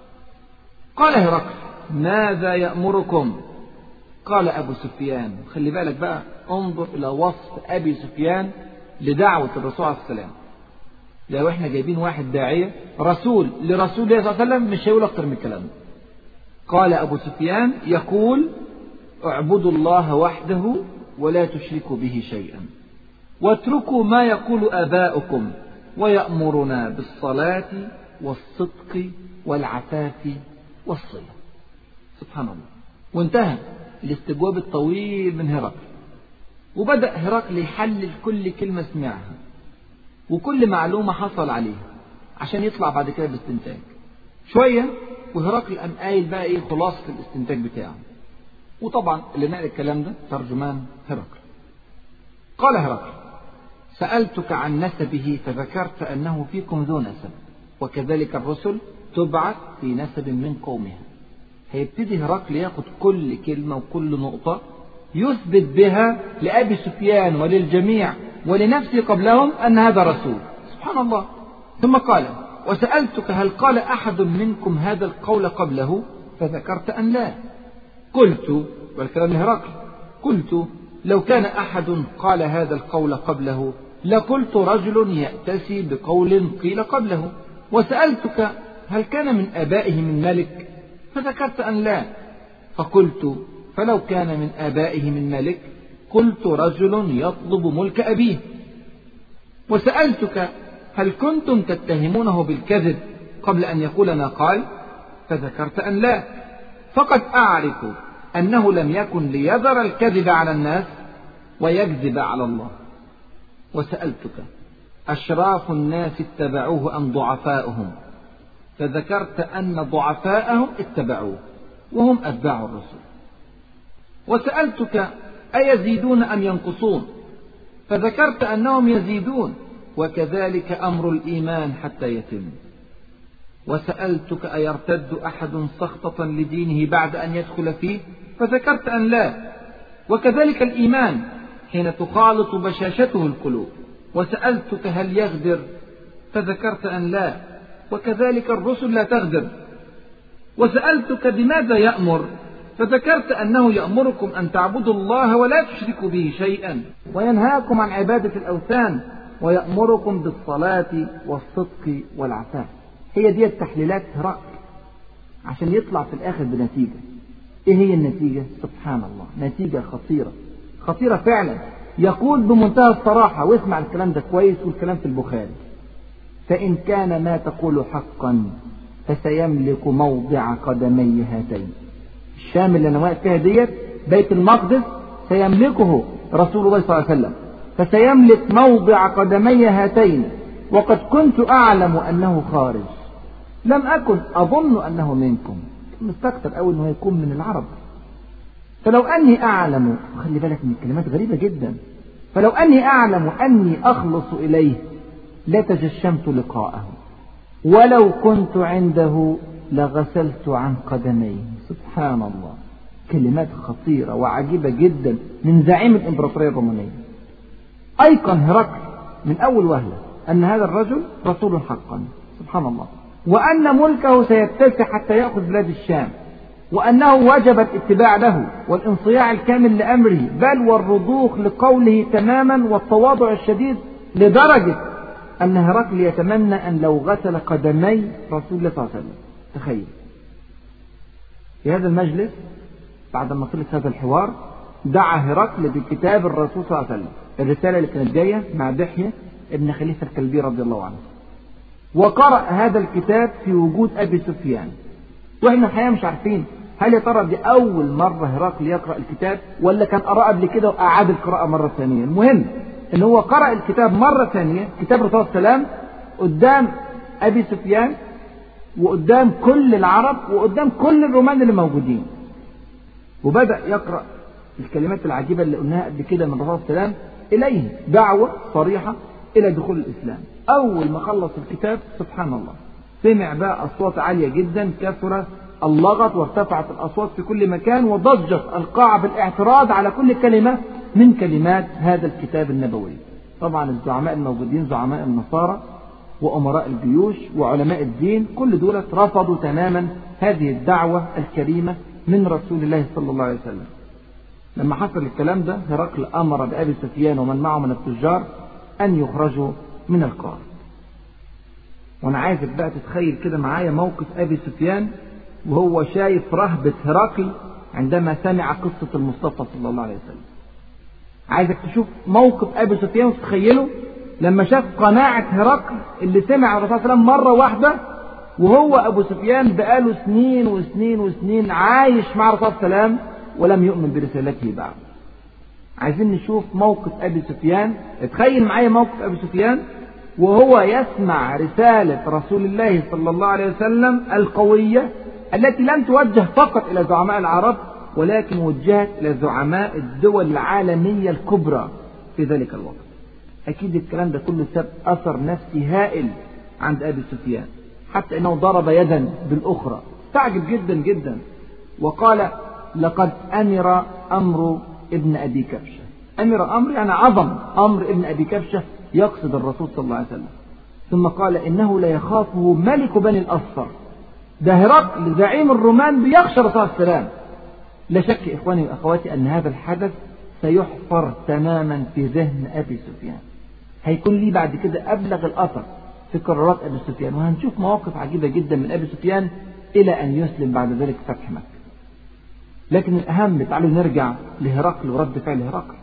قال هرقل: ماذا يأمركم؟ قال أبو سفيان، خلي بالك بقى، انظر إلى وصف أبي سفيان لدعوة الرسول عليه السلام. لو احنا جايبين واحد داعية رسول لرسول الله صلى الله عليه وسلم مش هيقول أكتر من الكلام. قال أبو سفيان يقول: اعبدوا الله وحده ولا تشركوا به شيئا، واتركوا ما يقول آباؤكم، ويأمرنا بالصلاة والصدق والعفاف والصلة. سبحان الله. وانتهى الاستجواب الطويل من هرقل، وبدأ هرقل يحلل كل كلمة سمعها وكل معلومة حصل عليها عشان يطلع بعد كده باستنتاج. شوية وهرقل قام قايل بقى ايه خلاصة الاستنتاج بتاعه. وطبعا اللي نقل الكلام ده ترجمان هرقل. قال هرقل: سألتك عن نسبه فذكرت أنه فيكم ذو نسب، وكذلك الرسل تبعث في نسب من قومها. هيبتدي هرقل ياخد كل كلمة وكل نقطة يثبت بها لأبي سفيان وللجميع ولنفسه قبلهم أن هذا رسول. سبحان الله. ثم قال: وسألتك هل قال أحد منكم هذا القول قبله؟ فذكرت أن لا. قلت، والكلام هرقل، قلت: لو كان أحد قال هذا القول قبله لقلت رجل يأتسي بقول قيل قبله. وسألتك هل كان من آبائه من ملك؟ فذكرت أن لا. فقلت: فلو كان من آبائه من ملك قلت رجل يطلب ملك أبيه. وسألتك هل كنتم تتهمونه بالكذب قبل أن يقول ما قال؟ فذكرت أن لا. فقد أعرف أنه لم يكن ليذر الكذب على الناس ويكذب على الله. وسألتك أشراف الناس اتبعوه أم ضعفاؤهم؟ فذكرت أن ضعفاءهم اتبعوه وهم أتباع الرسول. وسألتك أيزيدون أم ينقصون؟ فذكرت أنهم يزيدون، وكذلك أمر الإيمان حتى يتم. وسألتك أيرتد أحد سخطة لدينه بعد أن يدخل فيه؟ فذكرت أن لا، وكذلك الإيمان حين تخالط بشاشته القلوب. وسألتك هل يغدر؟ فذكرت أن لا، وكذلك الرسل لا تغدر. وسألتك بماذا يأمر؟ فذكرت أنه يأمركم أن تعبدوا الله ولا تشركوا به شيئا، وينهاكم عن عبادة الأوثان، ويأمركم بالصلاة والصدق والعفاف. هي دي التحليلات هرقل عشان يطلع في الآخر بنتيجة. إيه هي النتيجة؟ سبحان الله، نتيجة خطيرة خطيرة فعلا. يقول بمنتهى الصراحة، واسمع الكلام ده كويس، والكلام في البخاري: فإن كان ما تقول حقا فسيملك موضع قدمي هاتين. الشام اللي أنا واقف فيها ديت بيت المقدس سيملكه رسول الله صلى الله عليه وسلم، فسيملك موضع قدمي هاتين، وقد كنت أعلم أنه خارج، لم أكن أظن أنه منكم. مستكتر أوي أنه يكون من العرب. فلو أني أعلم، خلي بالك من الكلمات غريبة جدا، فلو أني أعلم أني أخلص إليه لتجشمت لقاءه، ولو كنت عنده لغسلت عن قدميه. سبحان الله، كلمات خطيرة وعجيبة جدا من زعيم الإمبراطورية الرومانية. أيقن هرقل من أول وهلة أن هذا الرجل رسول حقا، سبحان الله، وأن ملكه سيتسع حتى يأخذ بلاد الشام، وأنه وجب الاتباع له والانصياع الكامل لأمره، بل والرضوخ لقوله تماما والتواضع الشديد، لدرجة أن هرقل يتمنى أن لو غسل قدمي رسول الله صلى الله عليه وسلم. تخيل في هذا المجلس بعد ما خلص هذا الحوار دعا هرقل بكتاب الرسول صلى الله عليه وسلم، الرسالة اللي كانت جاية مع دحية ابن خليفة الكلبي رضي الله عنه، وقرأ هذا الكتاب في وجود أبي سفيان. وإحنا الحقيقة مش عارفين هل يا ترى دي أول مرة هرقل يقرأ الكتاب ولا كان قرأ قبل كده وأعاد القراءة مرة ثانية. المهم إن هو قرأ الكتاب مرة ثانية، كتاب الرسول صلى الله عليه وسلم، قدام أبي سفيان وقدام كل العرب وقدام كل الرومان اللي موجودين، وبدأ يقرأ الكلمات العجيبة اللي قلناها قبل كده من الرسول صلى الله عليه وسلم إليه، دعوة صريحة إلى دخول الإسلام. أول ما خلص الكتاب سبحان الله سمع بقى أصوات عالية جدا، كثر اللغط وارتفعت الأصوات في كل مكان، وضجت القاعة بالاعتراض على كل كلمة من كلمات هذا الكتاب النبوي. طبعا الزعماء الموجودين زعماء النصارى وأمراء الجيوش وعلماء الدين كل دول رفضوا تماما هذه الدعوة الكريمة من رسول الله صلى الله عليه وسلم. لما حصل الكلام ده هرقل أمر بأبي سفيان ومن معه من التجار أن يخرجوا من القاعة. وأنا عايزك بقى تتخيل كده معايا موقف أبي سفيان وهو شايف رهبة هرقل عندما سمع قصة المصطفى صلى الله عليه وسلم. عايزك تشوف موقف أبي سفيان وتتخيله لما شاف قناعة هرقل اللي سمع الرسول صلى الله عليه وسلم مرة واحدة، وهو أبو سفيان بقاله سنين وسنين وسنين عايش مع الرسول صلى الله عليه وسلم ولم يؤمن برسالته بعد. عايزين نشوف موقف أبي سفيان. اتخيل معايا موقف أبي سفيان وهو يسمع رسالة رسول الله صلى الله عليه وسلم القوية التي لم توجه فقط إلى زعماء العرب ولكن وجهت إلى زعماء الدول العالمية الكبرى في ذلك الوقت. أكيد الكلام ده كله ساب أثر نفسي هائل عند أبي سفيان، حتى أنه ضرب يدا بالأخرى، استعجب جدا جدا وقال لقد أمر أمر ابن أبي كبشة. أمر أمر يعني عظم أمر ابن أبي كبشة، يقصد الرسول صلى الله عليه وسلم. ثم قال إنه لا يخافه ملك بني الأصفر. ده هرقل زعيم الرومان بيخشى الرسول صلى الله عليه وسلم. لا شك إخواني وأخواتي أن هذا الحدث سيحفر تماما في ذهن أبي سفيان، هيكون لي بعد كده أبلغ الأثر في قرارات أبي سفيان، وهنشوف مواقف عجيبة جدا من أبي سفيان إلى أن يسلم بعد ذلك فتح مكة. لكن الأهم تعالوا نرجع لهرقل ورد فعل هرقل.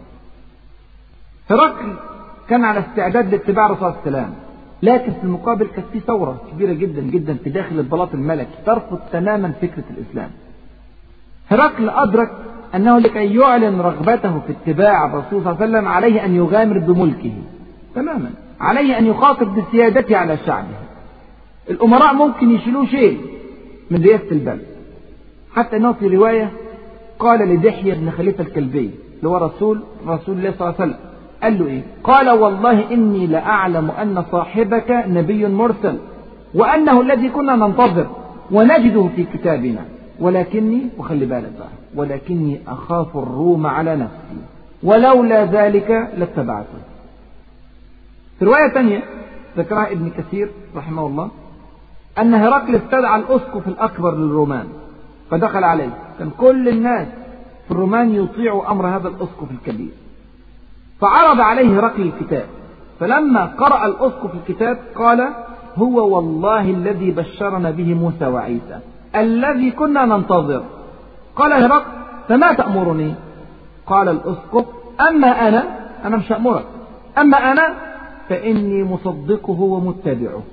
هرقل كان على استعداد لاتباع الرسول صلى الله عليه وسلم، لكن في المقابل كانت في ثورة كبيرة جدا جدا في داخل البلاط الملكي ترفض تماما فكرة الإسلام. هرقل أدرك أنه لكي يعلن رغبته في اتباع الرسول صلى الله عليه وسلم عليه أن يغامر بملكه تماما، عليه أن يخاطب بسيادته على شعبه. الأمراء ممكن يشيلوه شيء من رئاسة البلد، حتى أنه في رواية قال لدحية بن خليفة الكلبي اللي هو رسول رسول الله صلى الله عليه وسلم، قال له إيه؟ قال والله إني لأعلم أن صاحبك نبي مرسل وأنه الذي كنا ننتظر ونجده في كتابنا، ولكني وخلي بالك بقى ولكني أخاف الروم على نفسي ولولا ذلك لاتبعته. في رواية ثانية ذكرها ابن كثير رحمه الله أن هرقل استدعى الأسقف الأكبر للرومان فدخل عليه، كان كل الناس في الرومان يطيعوا أمر هذا الأسقف الكبير، فعرض عليه هرقل الكتاب، فلما قرأ الأسقف الكتاب قال هو والله الذي بشرنا به موسى وعيسى الذي كنا ننتظر. قال هرقل فما تأمرني؟ قال الأسقف أما أنا أنا مش هأمرك، أما أنا فإني مصدقه ومتبعه.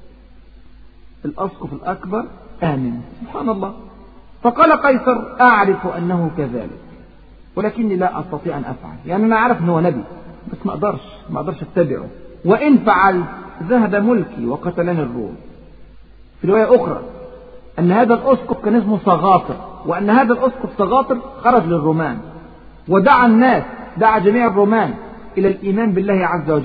الأسقف الأكبر آمن، سبحان الله. فقال قيصر أعرف أنه كذلك ولكني لا أستطيع أن أفعل، يعني أنا أعرف أنه نبي بس ما أقدرش ما أقدرش أتبعه، وإن فعلت ذهب ملكي وقتلني الروم. في رواية أخرى أن هذا الأسقف كان اسمه صغاطر، وأن هذا الأسقف صغاطر خرج للرومان ودعا الناس، دعا جميع الرومان إلى الإيمان بالله عز وجل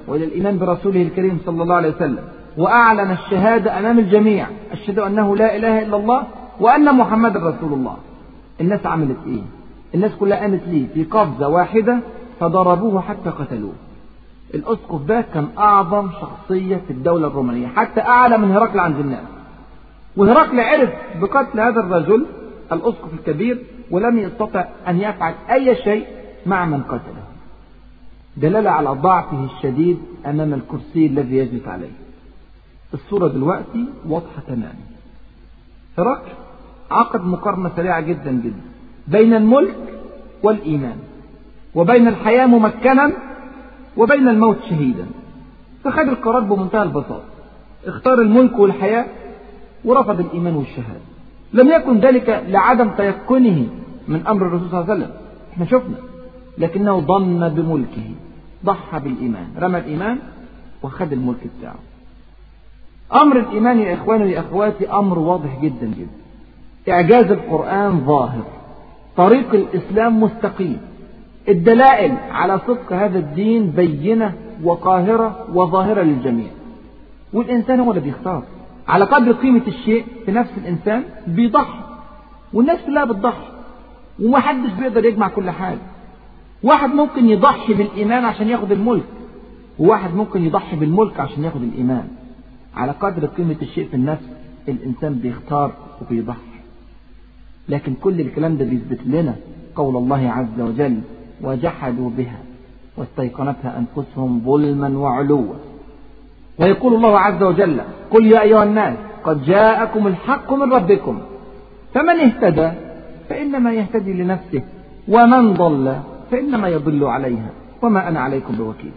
وإلى الإيمان برسوله الكريم صلى الله عليه وسلم، وأعلن الشهادة أمام الجميع، أشهد أنه لا إله إلا الله وأن محمد رسول الله. الناس عملت إيه؟ الناس كلها قامت ليه في قفزة واحدة فضربوه حتى قتلوه. الأسقف ده كان أعظم شخصية في الدولة الرومانية، حتى أعلى من هرقل عند الناس. وهرقل عرف بقتل هذا الرجل الأسقف الكبير، ولم يستطع أن يفعل أي شيء مع من قتله، دلالة على ضعفه الشديد أمام الكرسي الذي يجلس عليه. الصورة دلوقتي واضحة تماما. هرقل عقد مقارنة سريعة جدا جدا بين الملك والإيمان، وبين الحياة ممكنا وبين الموت شهيدا. فخد القرار بمنتهى البساطة، اختار الملك والحياة ورفض الإيمان والشهادة. لم يكن ذلك لعدم تيقنه من أمر الرسول صلى الله عليه وسلم، احنا شفنا، لكنه ضن بملكه، ضحى بالإيمان، رمى الإيمان وخد الملك بتاعه. أمر الإيمان يا إخواني ويا أخواتي أمر واضح جدا جدا. إعجاز القرآن ظاهر، طريق الإسلام مستقيم، الدلائل على صدق هذا الدين بينة وقاهرة وظاهرة للجميع، والإنسان هو اللي بيختار على قدر قيمة الشيء في نفس الإنسان بيضحي، والناس كلها بتضحي، ومحدش بيقدر يجمع كل حاجة. واحد ممكن يضحي بالإيمان عشان ياخد الملك، وواحد ممكن يضحي بالملك عشان ياخد الإيمان. على قدر قيمة الشيء في النفس الإنسان بيختار وبيضحي. لكن كل الكلام ده بيثبت لنا قول الله عز وجل: وجحدوا بها واستيقنتها أنفسهم ظلما وعلوا. ويقول الله عز وجل: قل يا أيها الناس قد جاءكم الحق من ربكم فمن اهتدى فإنما يهتدي لنفسه ومن ضل فإنما يضل عليها وما أنا عليكم بوكيل.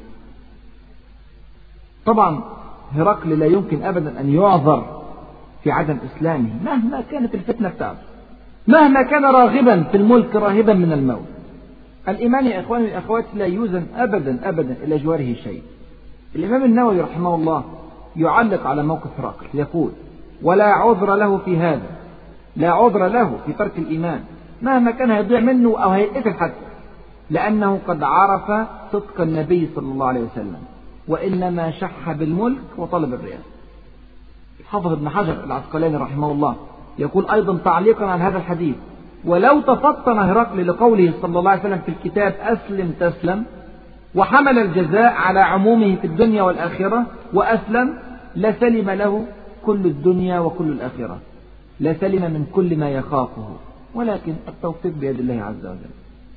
طبعا هرقل لا يمكن أبدا أن يعذر في عدم إسلامه مهما كانت الفتنة بتاعته، مهما كان راغبا في الملك راهبا من الموت. الإيمان يا إخواني وأخواتي لا يوزن أبدا أبدا إلى جواره شيء. الإمام النووي رحمه الله يعلق على موقف هرقل يقول: ولا عذر له في هذا، لا عذر له في ترك الإيمان مهما كان هيضيع منه أو هيقتل حتى، لأنه قد عرف صدق النبي صلى الله عليه وسلم، وإنما شح بالملك وطلب الرئاسة. حافظ ابن حجر العسقلاني رحمه الله يقول أيضا تعليقا على هذا الحديث: ولو تفطن هرقل لقوله صلى الله عليه وسلم في الكتاب أسلم تسلم، وحمل الجزاء على عمومه في الدنيا والآخرة وأسلم، لسلم له كل الدنيا وكل الآخرة، لسلم من كل ما يخافه، ولكن التوفيق بيد الله عز وجل.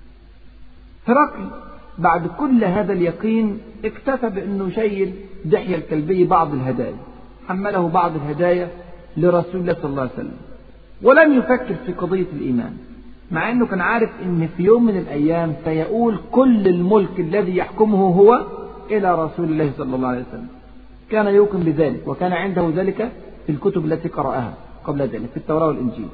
هرقل بعد كل هذا اليقين اكتفى بأنه شيل دحية الكلبي بعض الهدايا، حمله بعض الهدايا لرسول الله صلى الله عليه وسلم، ولم يفكر في قضية الإيمان، مع أنه كان عارف أن في يوم من الأيام سيؤول كل الملك الذي يحكمه هو إلى رسول الله صلى الله عليه وسلم. كان يوقن بذلك، وكان عنده ذلك في الكتب التي قرأها قبل ذلك في التوراة والإنجيل.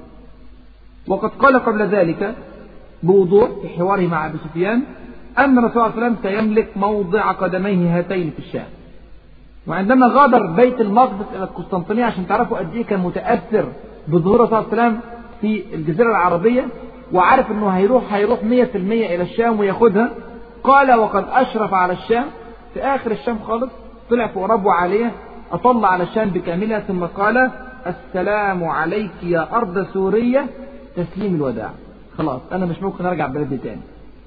وقد قال قبل ذلك بوضوح في حواره مع أبي سفيان أن الرسول صلى الله عليه وسلم سيملك موضع قدميه هاتين في الشام. وعندما غادر بيت المقدس إلى القسطنطينية، عشان تعرفوا قد إيه كان متأثر بظهور الرسول صلى الله عليه وسلم في الجزيرة العربية، وعارف أنه هيروح هيروح مية في المية إلى الشام وياخدها، قال: وقد أشرف على الشام، في آخر الشام خالص طلع فوق ربوة عالية، أطلع على الشام بكاملها، ثم قال: السلام عليك يا أرض سوريا تسليم الوداع، خلاص أنا مش ممكن أرجع بلدي تاني.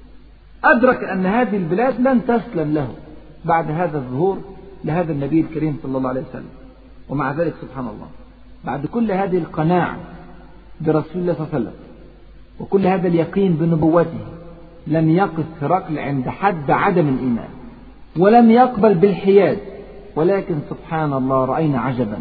أدرك أن هذه البلاد لن تسلم له بعد هذا الظهور لهذا النبي الكريم صلى الله عليه وسلم. ومع ذلك سبحان الله، بعد كل هذه القناعة برسول الله صلى الله عليه وسلم وكل هذا اليقين بنبوته، لم يقف هرقل عند حد عدم الإيمان، ولم يقبل بالحياد، ولكن سبحان الله رأينا عجبا،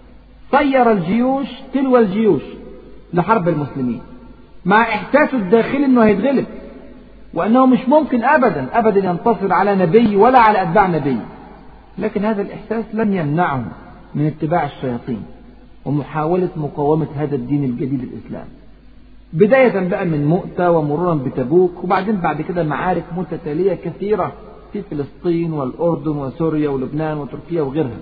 طير الجيوش تلو الجيوش لحرب المسلمين، مع إحساسه الداخلي أنه هيتغلب، وأنه مش ممكن أبدا أبدا ينتصر على نبي ولا على أتباع نبي. لكن هذا الإحساس لم يمنعه من اتباع الشياطين ومحاولة مقاومة هذا الدين الجديد الإسلام، بداية بقى من مؤتة ومرورا بتبوك، وبعدين بعد كده معارك متتالية كثيرة في فلسطين والأردن وسوريا ولبنان وتركيا وغيرها.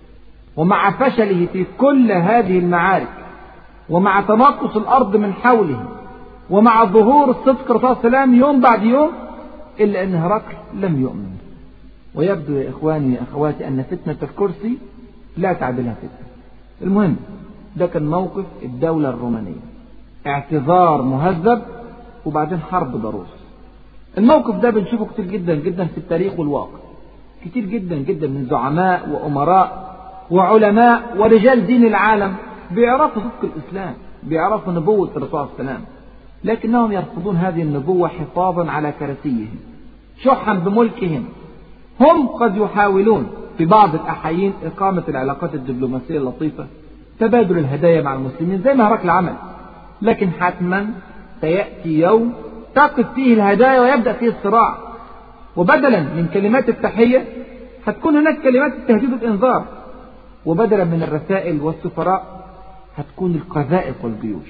ومع فشله في كل هذه المعارك، ومع تناقص الأرض من حوله، ومع ظهور الصدق الرسول صلى الله عليه وسلم يوم بعد يوم، إلا أن هرقل لم يؤمن، ويبدو يا إخواني يا أخواتي أن فتنة الكرسي لا تعدلها فتنة. المهم ده كان موقف الدولة الرومانية، اعتذار مهذب وبعدين حرب ضروس. الموقف ده بنشوفه كتير جدا جدا في التاريخ والواقع، كتير جدا جدا من زعماء وأمراء وعلماء ورجال دين العالم بيعرفوا صدق الإسلام، بيعرفوا نبوة الرسول صلى الله عليه وسلم، لكنهم يرفضون هذه النبوة حفاظا على كرسيهم، شحا بملكهم. هم قد يحاولون في بعض الأحايين إقامة العلاقات الدبلوماسية اللطيفة، تبادل الهدايا مع المسلمين زي ما هرقل عمل، لكن حتما سيأتي يوم تقف فيه الهدايا ويبدأ فيه الصراع، وبدلا من كلمات التحية هتكون هناك كلمات التهديد والإنذار، وبدلا من الرسائل والسفراء هتكون القذائف والجيوش.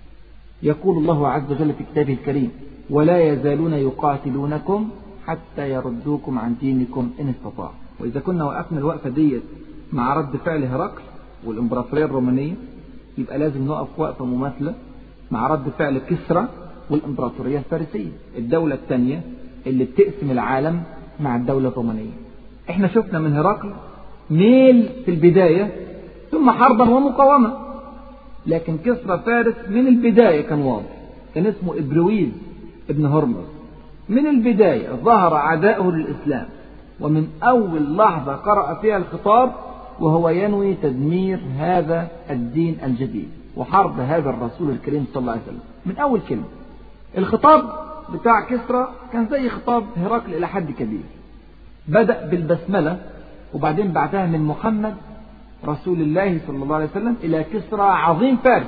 يقول الله عز وجل في كتابه الكريم: ولا يزالون يقاتلونكم حتى يردوكم عن دينكم إن استطاعوا. وإذا كنا وقفنا الوقفة ديت مع رد فعل هرقل والإمبراطورية الرومانية، يبقى لازم نقف وقفة مماثلة مع رد فعل كسرى والإمبراطورية الفارسية، الدولة الثانية اللي بتقسم العالم مع الدولة الرومانية. احنا شفنا من هرقل ميل في البداية ثم حربا ومقاومة، لكن كسرى فارس من البداية كان واضح، كان اسمه إبرويز ابن هرمز. من البداية ظهر عداؤه للإسلام، ومن أول لحظة قرأ فيها الخطاب وهو ينوي تدمير هذا الدين الجديد وحرب هذا الرسول الكريم صلى الله عليه وسلم من أول كلمة. الخطاب بتاع كسرى كان زي خطاب هرقل إلى حد كبير، بدأ بالبسملة وبعدين بعدها من محمد رسول الله صلى الله عليه وسلم إلى كسرى عظيم فارس،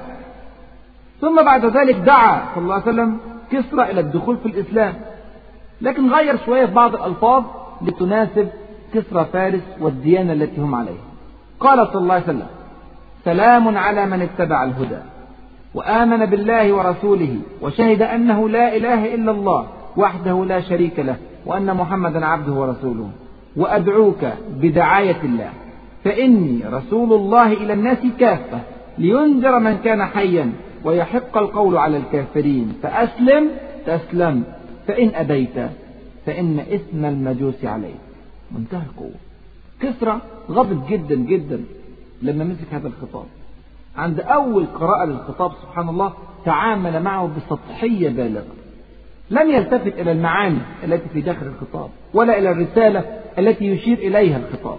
ثم بعد ذلك دعا صلى الله عليه وسلم كسرى إلى الدخول في الإسلام، لكن غير شوية في بعض الألفاظ لتناسب كسرى فارس والديانة التي هم عليها. قال صلى الله عليه وسلم: سلام على من اتبع الهدى وآمن بالله ورسوله وشهد أنه لا إله إلا الله وحده لا شريك له وأن محمدا عبده ورسوله، وأدعوك بدعاية الله فإني رسول الله إلى الناس كافة لينذر من كان حيا ويحق القول على الكافرين، فأسلم تسلم فإن أبيت فإن إثم المجوس عليك. منتهى القوة. كسرى غضب جدا جدا لما مسك هذا الخطاب. عند أول قراءة للخطاب سبحان الله تعامل معه بسطحية بالغة، لم يلتفت إلى المعاني التي في داخل الخطاب ولا إلى الرسالة التي يشير إليها الخطاب،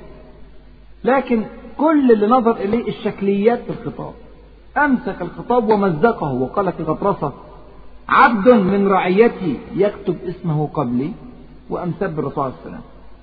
لكن كل اللي نظر إليه الشكليات في الخطاب. أمسك الخطاب ومزقه وقال في غطرسة: عبد من رعيتي يكتب اسمه قبلي، وأمسب الرسول عليه السلام.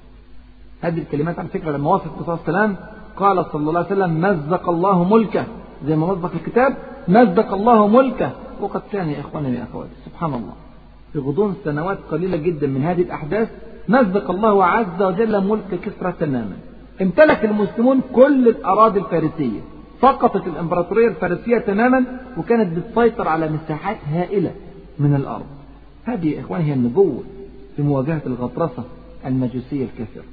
هذه الكلمات على فكرة لما وصف الرسول عليه السلام قال صلى الله عليه وسلم: مزق الله ملكه، زي ما مزق الكتاب مزق الله ملكه. وقد كان يا إخواني يا أخواتي سبحان الله في غضون سنوات قليلة جدا من هذه الأحداث مزق الله عز وجل ملك كسرى تماما. امتلك المسلمون كل الأراضي الفارسية، سقطت الإمبراطورية الفارسية تماما وكانت بتسيطر على مساحات هائلة من الأرض. هذه يا إخواني هي النبوة في مواجهة الغطرسة المجوسية الكافرة.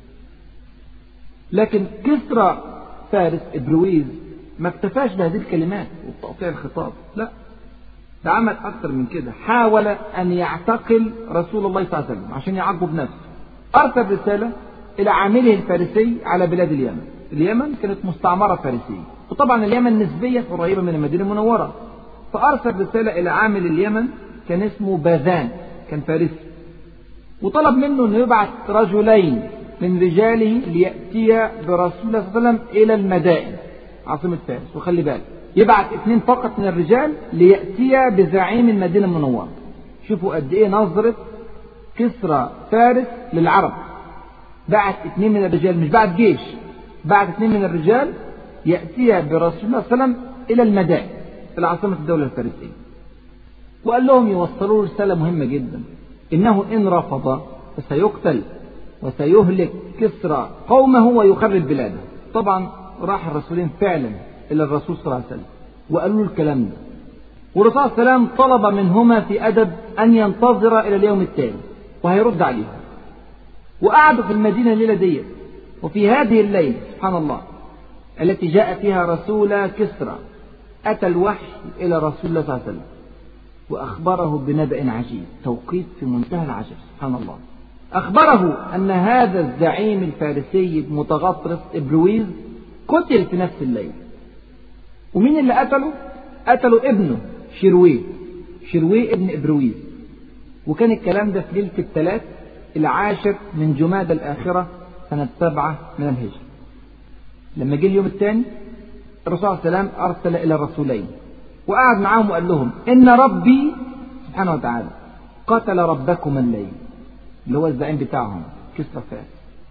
لكن كسرى فارس إبرويز ما اكتفاش بهذه الكلمات وتقطيع الخطاب، لا، ده عمل أكثر من كده. حاول أن يعتقل رسول الله صلى الله عليه وسلم عشان يعاقبه بنفسه. أرسل رسالة إلى عامله الفارسي على بلاد اليمن. اليمن كانت مستعمرة فارسية، وطبعا اليمن نسبيا قريبة من المدينة المنورة، فأرسل رسالة إلى عامل اليمن كان اسمه باذان، كان فارسي، وطلب منه أنه يبعث رجلين من رجاله ليأتي برسول الله صلى الله عليه وسلم إلى المدائن عاصمة فارس. وخلي بالك يبعث اثنين فقط من الرجال ليأتي بزعيم المدينة المنورة. شوفوا قد إيه نظرة كسرى فارس للعرب. بعث اثنين من الرجال، مش بعث جيش، بعث اثنين من الرجال يأتي برسول الله صلى الله عليه وسلم إلى المدائن إلى عاصمة الدولة الفارسية، وقال لهم يوصلوا رسالة مهمة جدا: إنه إن رفض فسيقتل وسيهلك كسرى قومه ويخرب بلاده. طبعا راح الرسولين فعلا إلى الرسول صلى الله عليه وسلم وقالوا له الكلام ده، والرسول صلى الله عليه وسلم طلب منهما في أدب أن ينتظر إلى اليوم التالي وهيرد عليهم. وقعدوا في المدينة الليلة دي، وفي هذه الليلة سبحان الله التي جاء فيها رسول كسرى أتى الوحي إلى رسول الله صلى الله عليه وسلم وأخبره بنبأ عجيب، توقيت في منتهى العجب سبحان الله. أخبره أن هذا الزعيم الفارسي المتغطرس إبرويز قتل في نفس الليل. ومين اللي قتله؟ قتله ابنه شروي، شروي ابن إبرويز. وكان الكلام ده في ليلة الثلاث العاشر من جمادى الآخرة سنة سبعة من الهجرة. لما جه اليوم الثاني الرسول صلى الله عليه وسلم أرسل إلى الرسولين وقعد معهم وقال لهم إن ربي سبحانه وتعالى قتل ربكم الليل، اللي هو الزعيم بتاعهم كسرى فارس.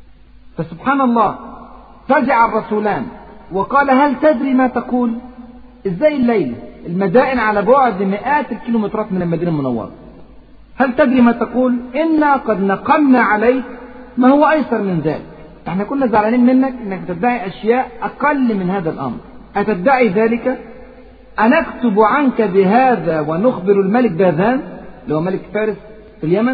فسبحان الله رجع الرسولان وقال هل تدري ما تقول؟ ازاي الليل؟ المدائن على بعد مئات الكيلومترات من المدينة المنورة. هل تدري ما تقول؟ إنا قد نقمنا عليك ما هو أيسر من ذلك. احنا كنا زعلانين منك انك تدعي أشياء أقل من هذا الأمر. أتدعي ذلك؟ أنكتب عنك بهذا ونخبر الملك باذان اللي هو ملك فارس في اليمن؟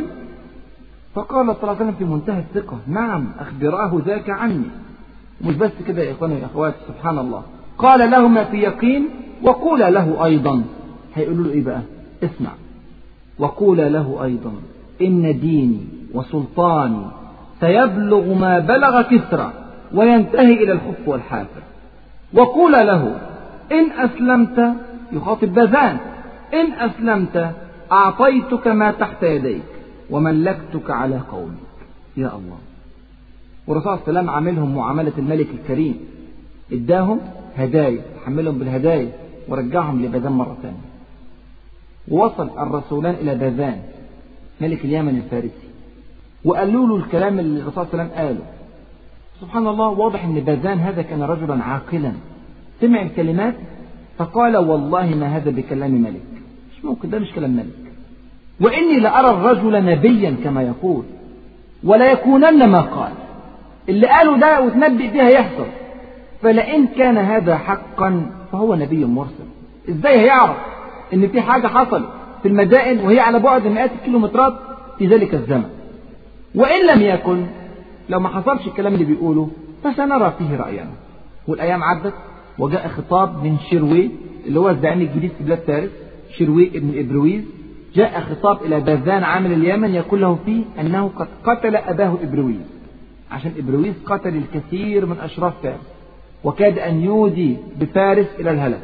فقال صلى الله عليه وسلم في منتهى الثقة نعم أخبراه ذاك عني. مش بس كده يا إخواني يا أخواتي، سبحان الله، قال لهما في يقين وقول له أيضا. هيقولوا له إيه بقى؟ اسمع، وقول له أيضا إن ديني وسلطاني سيبلغ ما بلغ كسرى وينتهي إلى الخف والحافر. وقول له إن أسلمت، يخاطب باذان، إن أسلمت أعطيتك ما تحت يديك وملكتك على قومك. يا الله. والرسول صلى الله عليه وسلم عاملهم معاملة الملك الكريم، اداهم هدايا، حملهم بالهدايا ورجعهم لباذان مرة ثانية. ووصل الرسولان إلى باذان ملك اليمن الفارسي وقالوا له الكلام اللي الرسول صلى الله عليه وسلم قاله. سبحان الله، واضح ان باذان هذا كان رجلا عاقلا، سمع الكلمات فقال والله ما هذا بكلام ملك، مش ممكن، ده مش كلام ملك، وإني لأرى الرجل نبيا كما يقول ولا يكونن ما قال. اللي قاله ده وتنبئ بها يحصل، فلئن كان هذا حقا فهو نبي مرسل. ازاي هيعرف ان في حاجة حصلت في المدائن وهي على بعد مئات الكيلومترات في ذلك الزمن؟ وإن لم يكن، لو ما حصلش الكلام اللي بيقوله فسنرى فيه رأينا. والأيام عدت وجاء خطاب من شروي اللي هو الزعيم الجديد في بلاد فارس، شروي ابن إبرويز، جاء خطاب إلى باذان عامل اليمن يقول له فيه أنه قد قتل أباه إبرويز، عشان إبرويز قتل الكثير من أشراف فارس وكاد أن يودي بفارس إلى الهلك.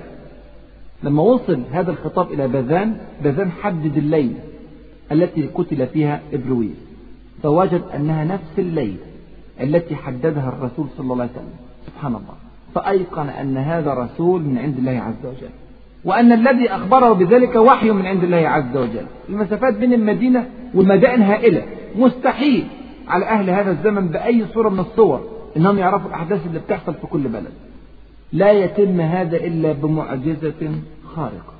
لما وصل هذا الخطاب إلى باذان، باذان حدد الليلة التي قتل فيها إبرويز، فوجد أنها نفس الليلة التي حددها الرسول صلى الله عليه وسلم. سبحان الله، فأيقن أن هذا رسول من عند الله عز وجل، وأن الذي أخبره بذلك وحي من عند الله عز وجل. المسافات بين المدينة والمدائن هائلة، مستحيل على أهل هذا الزمن بأي صورة من الصور إنهم يعرفوا الأحداث اللي بتحصل في كل بلد. لا يتم هذا إلا بمعجزة خارقة.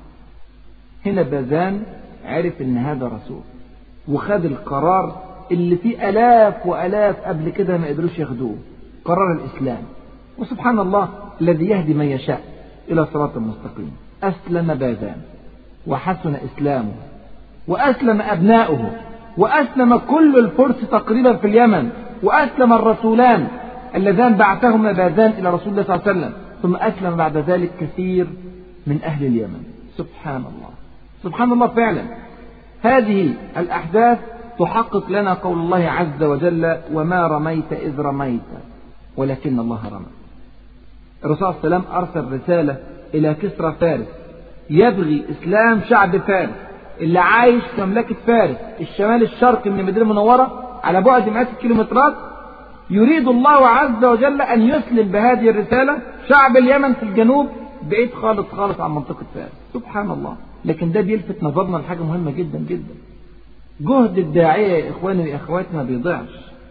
هنا باذان عرف إن هذا رسول وخد القرار اللي فيه ألاف وألاف قبل كده ما قدروش ياخدوه، قرار الإسلام. وسبحان الله الذي يهدي من يشاء إلى صراط مستقيم. أسلم باذان وحسن إسلامه، وأسلم أبناؤه، وأسلم كل الفرس تقريبا في اليمن، وأسلم الرسولان اللذان بعثهما باذان إلى رسول الله صلى الله عليه وسلم، ثم أسلم بعد ذلك كثير من أهل اليمن. سبحان الله، سبحان الله فعلا. هذه الأحداث تحقق لنا قول الله عز وجل وما رميت إذ رميت ولكن الله رمى. الرسول صلى الله عليه وسلم أرسل رسالة إلى كسرى فارس يبغي إسلام شعب فارس اللي عايش في مملكة فارس الشمال الشرقي من المدينة المنورة على بعد مئات الكيلومترات. يريد الله عز وجل أن يسلم بهذه الرسالة شعب اليمن في الجنوب بعيد خالص خالص عن منطقة فارس. سبحان الله. لكن ده بيلفت نظرنا لحاجة مهمة جدا جدا. جهد الداعية يا إخواني وأخواتي ما بيضيعش،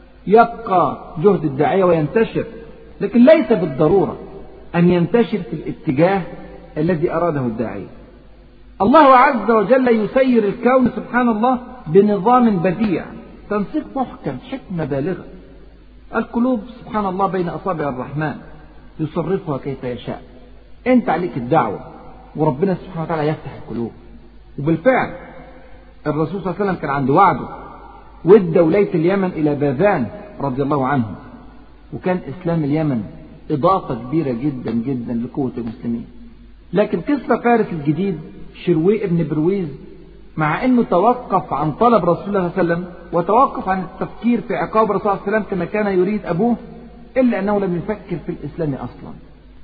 يبقى جهد الداعية وينتشر، لكن ليس بالضرورة أن ينتشر في الاتجاه الذي أراده الداعية. الله عز وجل يسير الكون سبحان الله بنظام بديع، تنسيق محكم، حكمة بالغة. القلوب سبحان الله بين أصابع الرحمن يصرفها كيف يشاء. أنت عليك الدعوة وربنا سبحانه وتعالى يفتح القلوب. وبالفعل الرسول صلى الله عليه وسلم كان عنده وعده، ودى ولاية اليمن إلى باذان رضي الله عنه، وكان إسلام اليمن إضافة كبيرة جدا جدا لقوة المسلمين. لكن كسرى فارس الجديد شروي ابن برويز مع أنه توقف عن طلب رسول الله صلى الله عليه وسلم وتوقف عن التفكير في عقاب الرسول صلى الله عليه وسلم كما كان يريد أبوه، إلا أنه لم يفكر في الإسلام أصلا.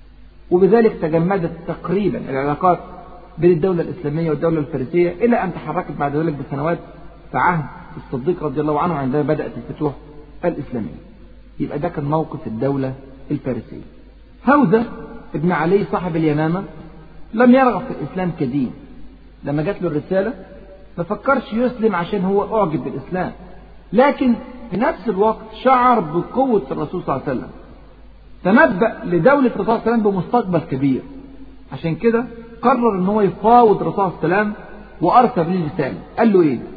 وبذلك تجمدت تقريبا العلاقات بين الدولة الإسلامية والدولة الفارسية، إلى أن تحركت بعد ذلك بسنوات في عهد الصديق رضي الله عنه عندما بدأت الفتوح الإسلامية. يبقى ده كان موقف الدولة الفارسية. هوذا ابن علي صاحب اليمامة لم يرغب في الإسلام كدين. لما جات له الرسالة ما فكرش يسلم عشان هو أعجب بالإسلام، لكن في نفس الوقت شعر بقوة الرسول صلى الله عليه وسلم، تنبأ لدولة الرسول صلى الله عليه وسلم بمستقبل كبير. عشان كده قرر ان هو يفاوض الرسول صلى الله عليه وسلم وأرسل له رسالة. قال له إيه؟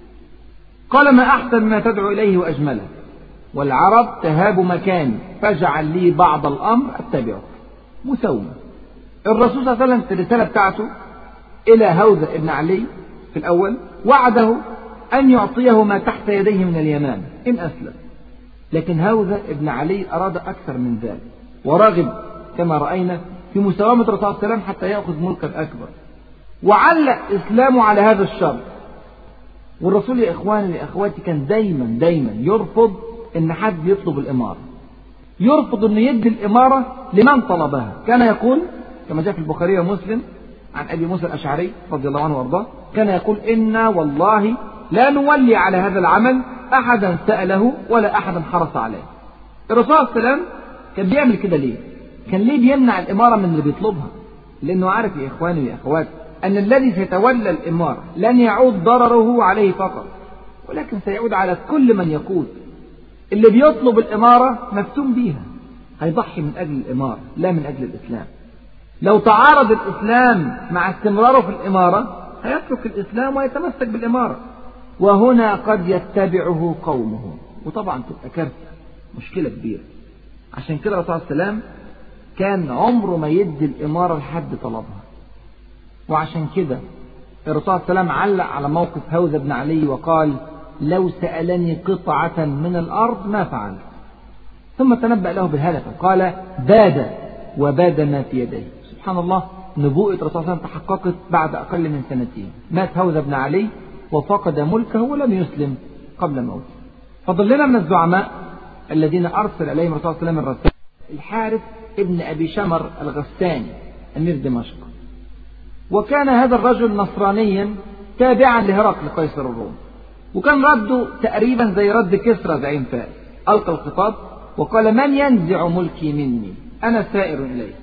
قال: ما أحسن ما تدعو إليه وأجمله، والعرب تهاب مكاني فاجعل لي بعض الأمر أتبعه. مساومة. الرسول صلى الله عليه وسلم في الرسالة بتاعته إلى هوذا ابن علي في الأول وعده أن يعطيه ما تحت يديه من اليمامة إن أسلم، لكن هوذا ابن علي أراد أكثر من ذلك، ورغب كما رأينا في مساومة الرسول صلى الله عليه وسلم حتى يأخذ ملكا أكبر، وعلق إسلامه على هذا الشرط. والرسول يا إخواني يا أخواتي كان دايما دايما يرفض إن حد يطلب الإمارة، يرفض أن يدي الإمارة لمن طلبها. كان يقول كما جاء في البخاري ومسلم عن أبي موسى الأشعري رضي الله عنه وارضاه، كان يقول: إنا والله لا نولي على هذا العمل أحدا سأله ولا أحدا حرص عليه. الرسول صلى الله عليه وسلم كان بيعمل كده ليه؟ كان ليه بيمنع الإمارة من اللي بيطلبها؟ لأنه عارف يا إخواني ويا أخواتي أن الذي سيتولى الإمارة لن يعود ضرره عليه فقط، ولكن سيعود على كل من يقود. اللي بيطلب الإمارة مفتون بيها، هيضحي من أجل الإمارة لا من أجل الإسلام. لو تعارض الإسلام مع استمراره في الإمارة هيترك الإسلام ويتمسك بالإمارة، وهنا قد يتبعه قومه، وطبعا تبقى كارثة، مشكلة كبيرة. عشان كده الرسول صلى الله عليه وسلم كان عمره ما يدي الإمارة لحد طلبها. وعشان كده الرسول صلى الله عليه وسلم علق على موقف هوذا بن علي وقال: لو سألني قطعة من الأرض ما فعل. ثم تنبأ له بالهلكة، قال: باد وباد ما في يديه. سبحان الله، نبوءة الرسول صلى الله عليه وسلم تحققت بعد أقل من سنتين. مات هوذا بن علي وفقد ملكه ولم يسلم قبل موته. فضل لنا من الزعماء الذين أرسل إليهم الرسول صلى الله عليه وسلم الرسائل الحارث ابن أبي شمر الغساني أمير دمشق. وكان هذا الرجل نصرانيا تابعا لهرقل قيصر الروم، وكان رده تقريبا زي رد كسرى زعيم فارس. ألقى الخطاب وقال: من ينزع ملكي مني؟ أنا سائر إليه.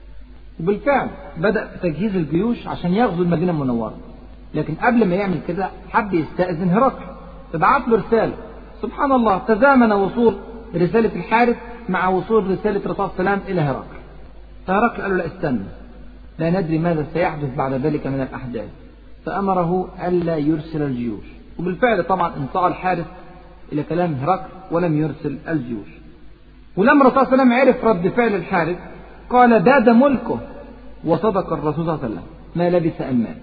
وبالفعل بدأ تجهيز الجيوش عشان يغزو المدينة المنورة، لكن قبل ما يعمل كده حب يستأذن هرقل، فبعت له رسالة. سبحان الله، تزامن وصول رسالة الحارث مع وصول رسالة الرسول صلى الله عليه وسلم إلى هرقل. فهرقل قال له: لا استنى، لا ندري ماذا سيحدث بعد ذلك من الأحداث. فأمره ألا يرسل الجيوش، وبالفعل طبعا انصاع الحارث إلى كلام هرقل ولم يرسل الجيوش. ولما الرسول صلى الله عليه وسلم عرف رد فعل الحارث قال: باد ملكه. وصدق الرسول صلى الله عليه وسلم، ما لبث أن مات،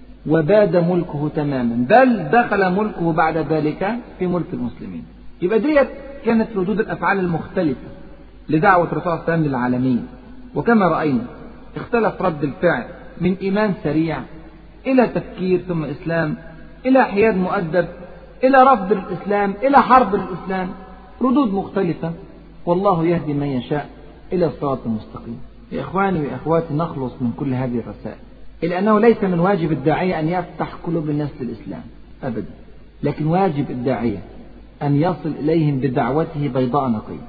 وباد ملكه تماما، بل دخل ملكه بعد ذلك في ملك المسلمين. يبقى ديت كانت ردود الأفعال المختلفة لدعوة الرسول صلى الله عليه وسلم للعالمين. وكما رأينا اختلف رد الفعل من إيمان سريع إلى تفكير ثم إسلام، إلى حياد مؤدب، إلى رفض الإسلام، إلى حرب الإسلام. ردود مختلفة، والله يهدي من يشاء إلى الصراط المستقيم. يا إخواني وأخواتي، نخلص من كل هذه الرسائل إلى أنه ليس من واجب الداعية أن يفتح قلوب الناس للإسلام أبدا، لكن واجب الداعية أن يصل إليهم بدعوته بيضاء نقية.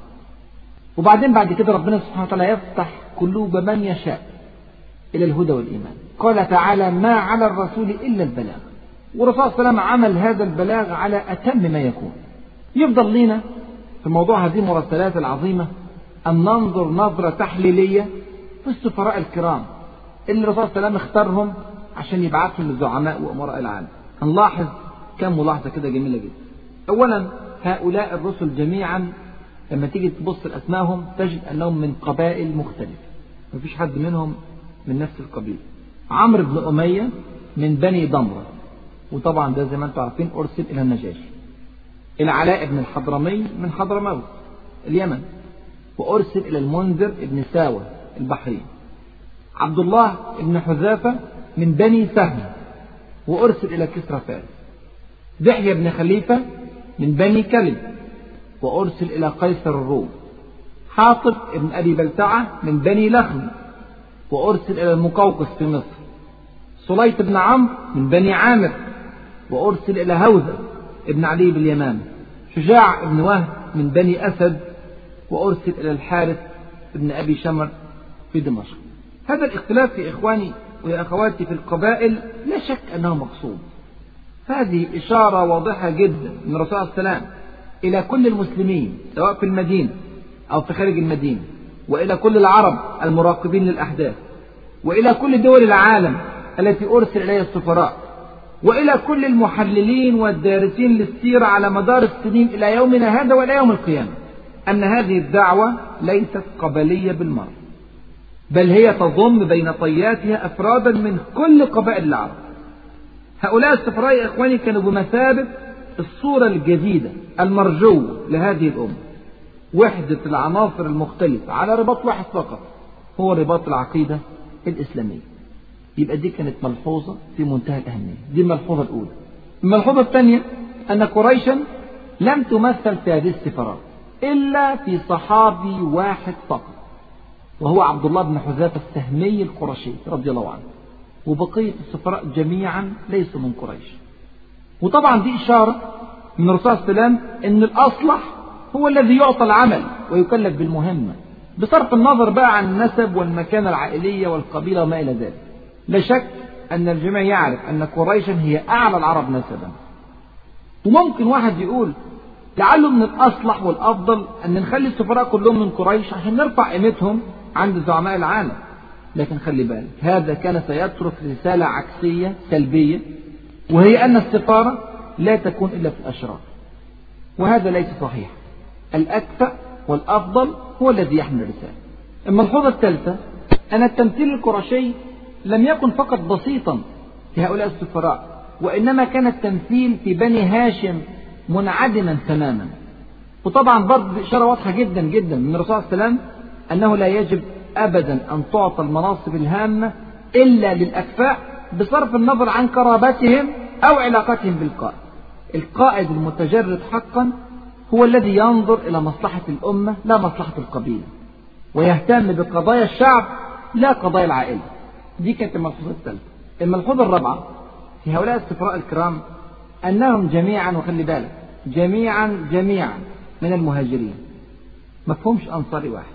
وبعدين بعد كده ربنا سبحانه وتعالى يفتح قلوب من يشاء إلى الهدى والإيمان. قال تعالى: ما على الرسول إلا البلاغ. والرسول صلى الله عليه وسلم عمل هذا البلاغ على أتم ما يكون. يفضل لنا في موضوع هذه المراسلات العظيمة أن ننظر نظرة تحليلية في السفراء الكرام اللي الرسول صلى الله عليه وسلم اختارهم عشان يبعثهم للزعماء وأمراء العالم. هنلاحظ كم ملاحظة كده جميلة جدا. أولا، هؤلاء الرسل جميعا لما تيجي تبص لأسمائهم تجد أنهم من قبائل مختلفة، مفيش حد منهم من نفس القبيلة. عمرو بن أمية من بني ضمرة، وطبعا ده زي ما انتم عارفين أرسل إلى النجاشي. العلاء بن الحضرمي من حضرموت اليمن، وأرسل إلى المنذر بن ساوة البحرين. عبد الله بن حذافة من بني سهم، وأرسل إلى كسرى فارس. دحية بن خليفة من بني كلب وأرسل إلى قيصر الروم. حاطب بن أبي بلتعة من بني لخم وأرسل إلى المقوقس في مصر. سليط بن عمرو من بني عامر وأرسل إلى هوذا ابن علي باليمامة. شجاع بن وهب من بني أسد وأرسل إلى الحارث بن أبي شمر في دمشق. هذا الاختلاف يا إخواني ويا أخواتي في القبائل لا شك أنه مقصود. هذه إشارة واضحة جدا من الرسول صلى الله عليه وسلم إلى كل المسلمين سواء في المدينة أو في خارج المدينة، وإلى كل العرب المراقبين للأحداث، وإلى كل دول العالم التي أرسل إليها السفراء، وإلى كل المحللين والدارسين للسيرة على مدار السنين إلى يومنا هذا وإلى يوم القيامة، أن هذه الدعوة ليست قبلية بالمرة، بل هي تضم بين طياتها أفرادا من كل قبائل العرب. هؤلاء السفراء يا إخواني كانوا بمثابة الصورة الجديدة المرجوة لهذه الأمة، وحدة العناصر المختلفة على رباط واحد فقط، هو رباط العقيدة الإسلامية. يبقى دي كانت ملحوظة في منتهى الأهمية. دي الملحوظة الأولى. الملحوظة الثانية أن قريشا لم تمثل في هذه السفارات إلا في صحابي واحد فقط، وهو عبد الله بن حذافة السهمي القرشي رضي الله عنه، وبقية السفراء جميعا ليسوا من قريش. وطبعا دي إشارة من الرسول صلى الله عليه وسلم أن الأصلح هو الذي يعطى العمل ويكلف بالمهمة، بصرف النظر بقى عن النسب والمكانة العائلية والقبيلة وما إلى ذلك. لا شك أن الجميع يعرف أن قريشا هي أعلى العرب نسبا. وممكن واحد يقول لعله من الأصلح والأفضل أن نخلي السفراء كلهم من قريش عشان نرفع قيمتهم عند زعماء العالم، لكن خلي بالك هذا كان سيترك رسالة عكسية سلبية، وهي أن السفارة لا تكون إلا في الأشراف، وهذا ليس صحيح. الأكفأ والأفضل هو الذي يحمل الرسالة. الملحوظة الثالثة أن التمثيل القرشي لم يكن فقط بسيطا في هؤلاء السفراء، وإنما كان التمثيل في بني هاشم منعدما تماما. وطبعا برضه إشارة واضحة جدا جدا من الرسول صلى الله عليه وسلم أنه لا يجب أبدا أن تعطى المناصب الهامة إلا للأكفاء بصرف النظر عن قرابتهم أو علاقتهم بالقائد. القائد المتجرد حقا هو الذي ينظر إلى مصلحة الأمة لا مصلحة القبيلة، ويهتم بقضايا الشعب لا قضايا العائلة. دي كانت الملحوظة الثالثة. الملحوظة الرابعة في هؤلاء السفراء الكرام أنهم جميعا، وخلي بالك جميعا جميعا من المهاجرين، مفهومش أنصاري واحد.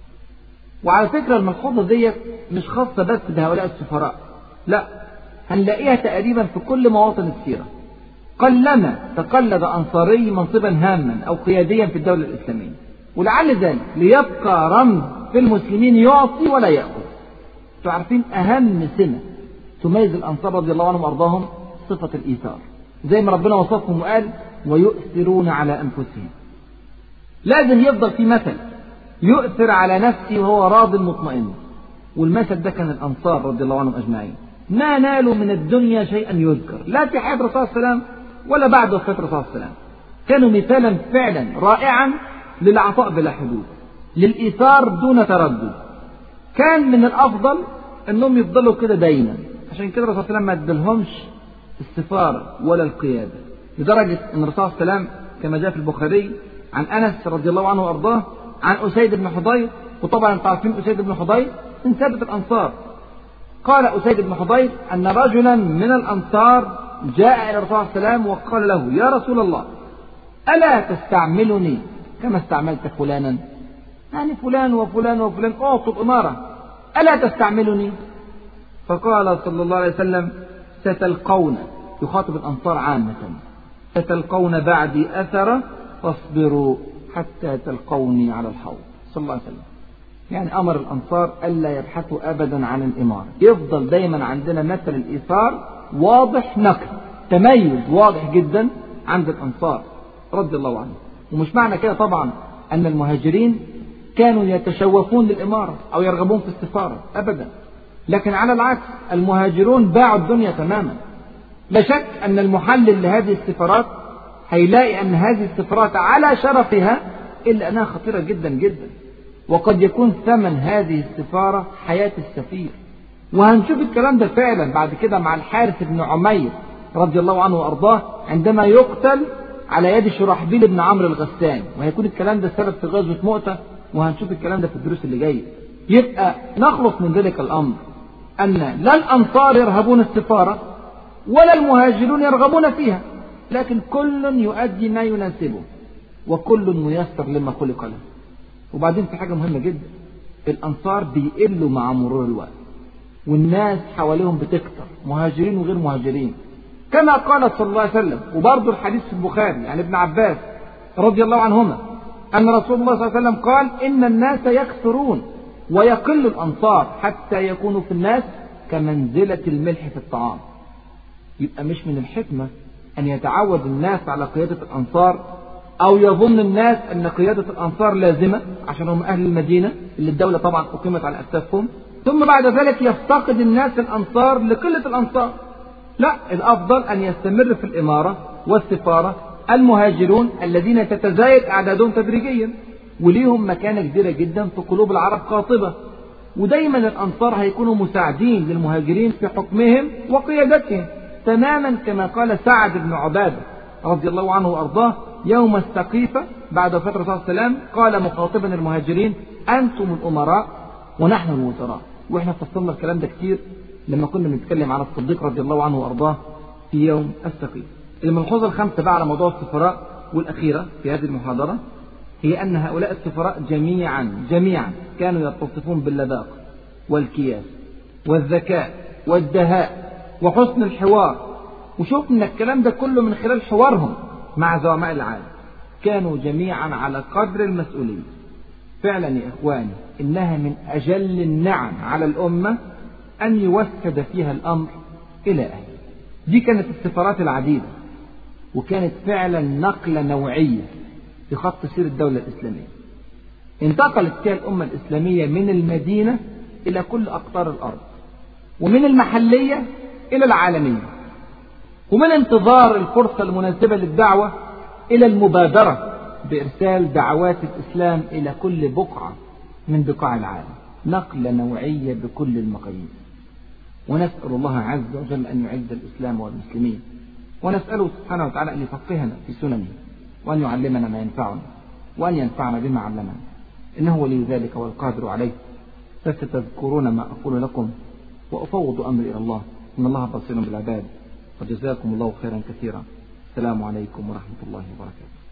وعلى فكرة الملحوظة دي مش خاصة بس بهؤلاء السفراء، لا، هنلاقيها تقريبا في كل مواطن السيرة. قلما تقلد أنصاري منصبا هاما أو قياديا في الدولة الإسلامية، ولعل ذلك ليبقى رمز في المسلمين يعطي ولا يأخذ. تعرفين أهم سمة تميز الأنصار رضي الله عنهم وأرضاهم صفة الإيثار، زي ما ربنا وصفهم وقال ويؤثرون على أنفسهم. لازم يفضل في مثل يؤثر على نفسه وهو راض مطمئن، والمثل ده كان الأنصار رضي الله عنهم أجمعين. ما نالوا من الدنيا شيئا يذكر، لا في حياة الرسول صلى الله عليه وسلم ولا بعد وفاة الرسول صلى الله عليه وسلم. كانوا مثالا فعلا رائعا للعطاء بلا حدود، للإيثار دون تردد. كان من الأفضل أنهم يفضلوا كده دايما، عشان كده الرسول صلى الله عليه وسلم ما ادلهمش السفارة ولا القيادة، لدرجة أن الرسول صلى الله عليه وسلم كما جاء في البخاري عن أنس رضي الله عنه وأرضاه عن أسيد بن حضير، وطبعا انتم عارفين أسيد بن حضير من سادة الأنصار. قال أسيد بن حضير أن رجلا من الأنصار جاء إلى الرسول صلى الله عليه وسلم وقال له يا رسول الله ألا تستعملني كما استعملت فلانا؟ يعني فلان وفلان وفلان أعطوا الإمارة، ألا تستعملني؟ فقال صلى الله عليه وسلم ستلقون، يخاطب الأنصار عامة، ستلقون بعدي أثرا فاصبروا حتى تلقوني على الحوض صلى الله عليه وسلم. يعني أمر الأنصار ألا يبحثوا أبدا عن الإمارة، يفضل دايما عندنا مثل الإيثار واضح نقل، تميز واضح جدا عند الأنصار رضي الله عنهم. ومش معنى كده طبعا أن المهاجرين كانوا يتشوفون للإمارة أو يرغبون في السفارة أبدا، لكن على العكس المهاجرون باعوا الدنيا تماما. لا شك أن المحلل لهذه السفارات هيلاقي أن هذه السفارات على شرفها إلا أنها خطيرة جدا جدا، وقد يكون ثمن هذه السفارة حياة السفير. وهنشوف الكلام ده فعلا بعد كده مع الحارث بن عمير رضي الله عنه وأرضاه عندما يقتل على يد شرحبيل بن عمرو الغسان، وهيكون الكلام ده سبب في غزوة مؤتة، وهنشوف الكلام ده في الدروس اللي جاية. يبقى نخلص من ذلك الأمر أن لا الأنصار يرهبون السفارة ولا المهاجرون يرغبون فيها، لكن كل يؤدي ما يناسبه وكل ميسر لما خلق له. وبعدين في حاجة مهمة جدا، الأنصار بيقلوا مع مرور الوقت والناس حواليهم بتكتر، مهاجرين وغير مهاجرين، كما قال صلى الله عليه وسلم. وبرضه الحديث في البخاري عن ابن عباس رضي الله عنهما أن رسول الله صلى الله عليه وسلم قال: إن الناس يكثرون ويقل الأنصار حتى يكونوا في الناس كمنزلة الملح في الطعام. يبقى مش من الحكمة أن يتعود الناس على قيادة الأنصار، أو يظن الناس أن قيادة الأنصار لازمة عشان هم أهل المدينة اللي الدولة طبعا أقيمت على أساسهم، ثم بعد ذلك يفتقد الناس الأنصار لقلة الأنصار. لا، الأفضل أن يستمر في الإمارة والسفارة المهاجرون الذين تتزايد أعدادهم تدريجيا، وليهم مكانة كبيرة جدا في قلوب العرب قاطبة، ودايما الأنصار هيكونوا مساعدين للمهاجرين في حكمهم وقيادتهم، تماما كما قال سعد بن عبادة رضي الله عنه وأرضاه يوم السقيفة بعد وفاة الرسول صلى الله عليه وسلم، قال مخاطبا المهاجرين: أنتم الأمراء ونحن الوزراء. وإحنا فصلنا الكلام ده كتير لما كنا بنتكلم على الصديق رضي الله عنه وأرضاه في يوم السقيفة. الملحوظة الخامسة بقى على موضوع السفراء والأخيرة في هذه المحاضرة هي أن هؤلاء السفراء جميعا جميعا كانوا يتصفون باللباقة والكياس والذكاء والدهاء وحسن الحوار. وشوفنا الكلام ده كله من خلال حوارهم مع زعماء العالم، كانوا جميعا على قدر المسؤولية. فعلا يا إخواني إنها من أجل النعم على الأمة أن يوسد فيها الأمر إلى أهله. دي كانت السفارات العديدة، وكانت فعلا نقلة نوعية في خط سير الدولة الإسلامية. انتقلت فيها الأمة الإسلامية من المدينة إلى كل أقطار الأرض، ومن المحلية إلى العالمية، ومن انتظار الفرصة المناسبة للدعوة إلى المبادرة بإرسال دعوات الإسلام إلى كل بقعة من بقاع العالم. نقلة نوعية بكل المقاييس. ونسأل الله عز وجل أن يعز الإسلام والمسلمين، ونسأله سبحانه وتعالى أن يفقهنا في سننه، وأن يعلمنا ما ينفعنا، وأن ينفعنا بما علمنا، إنه ولي ذلك والقادر عليه. فستذكرون ما أقول لكم وأفوض أمري إلى الله، إن الله بصير بالعباد. وجزاكم الله خيرا كثيرا. السلام عليكم ورحمة الله وبركاته.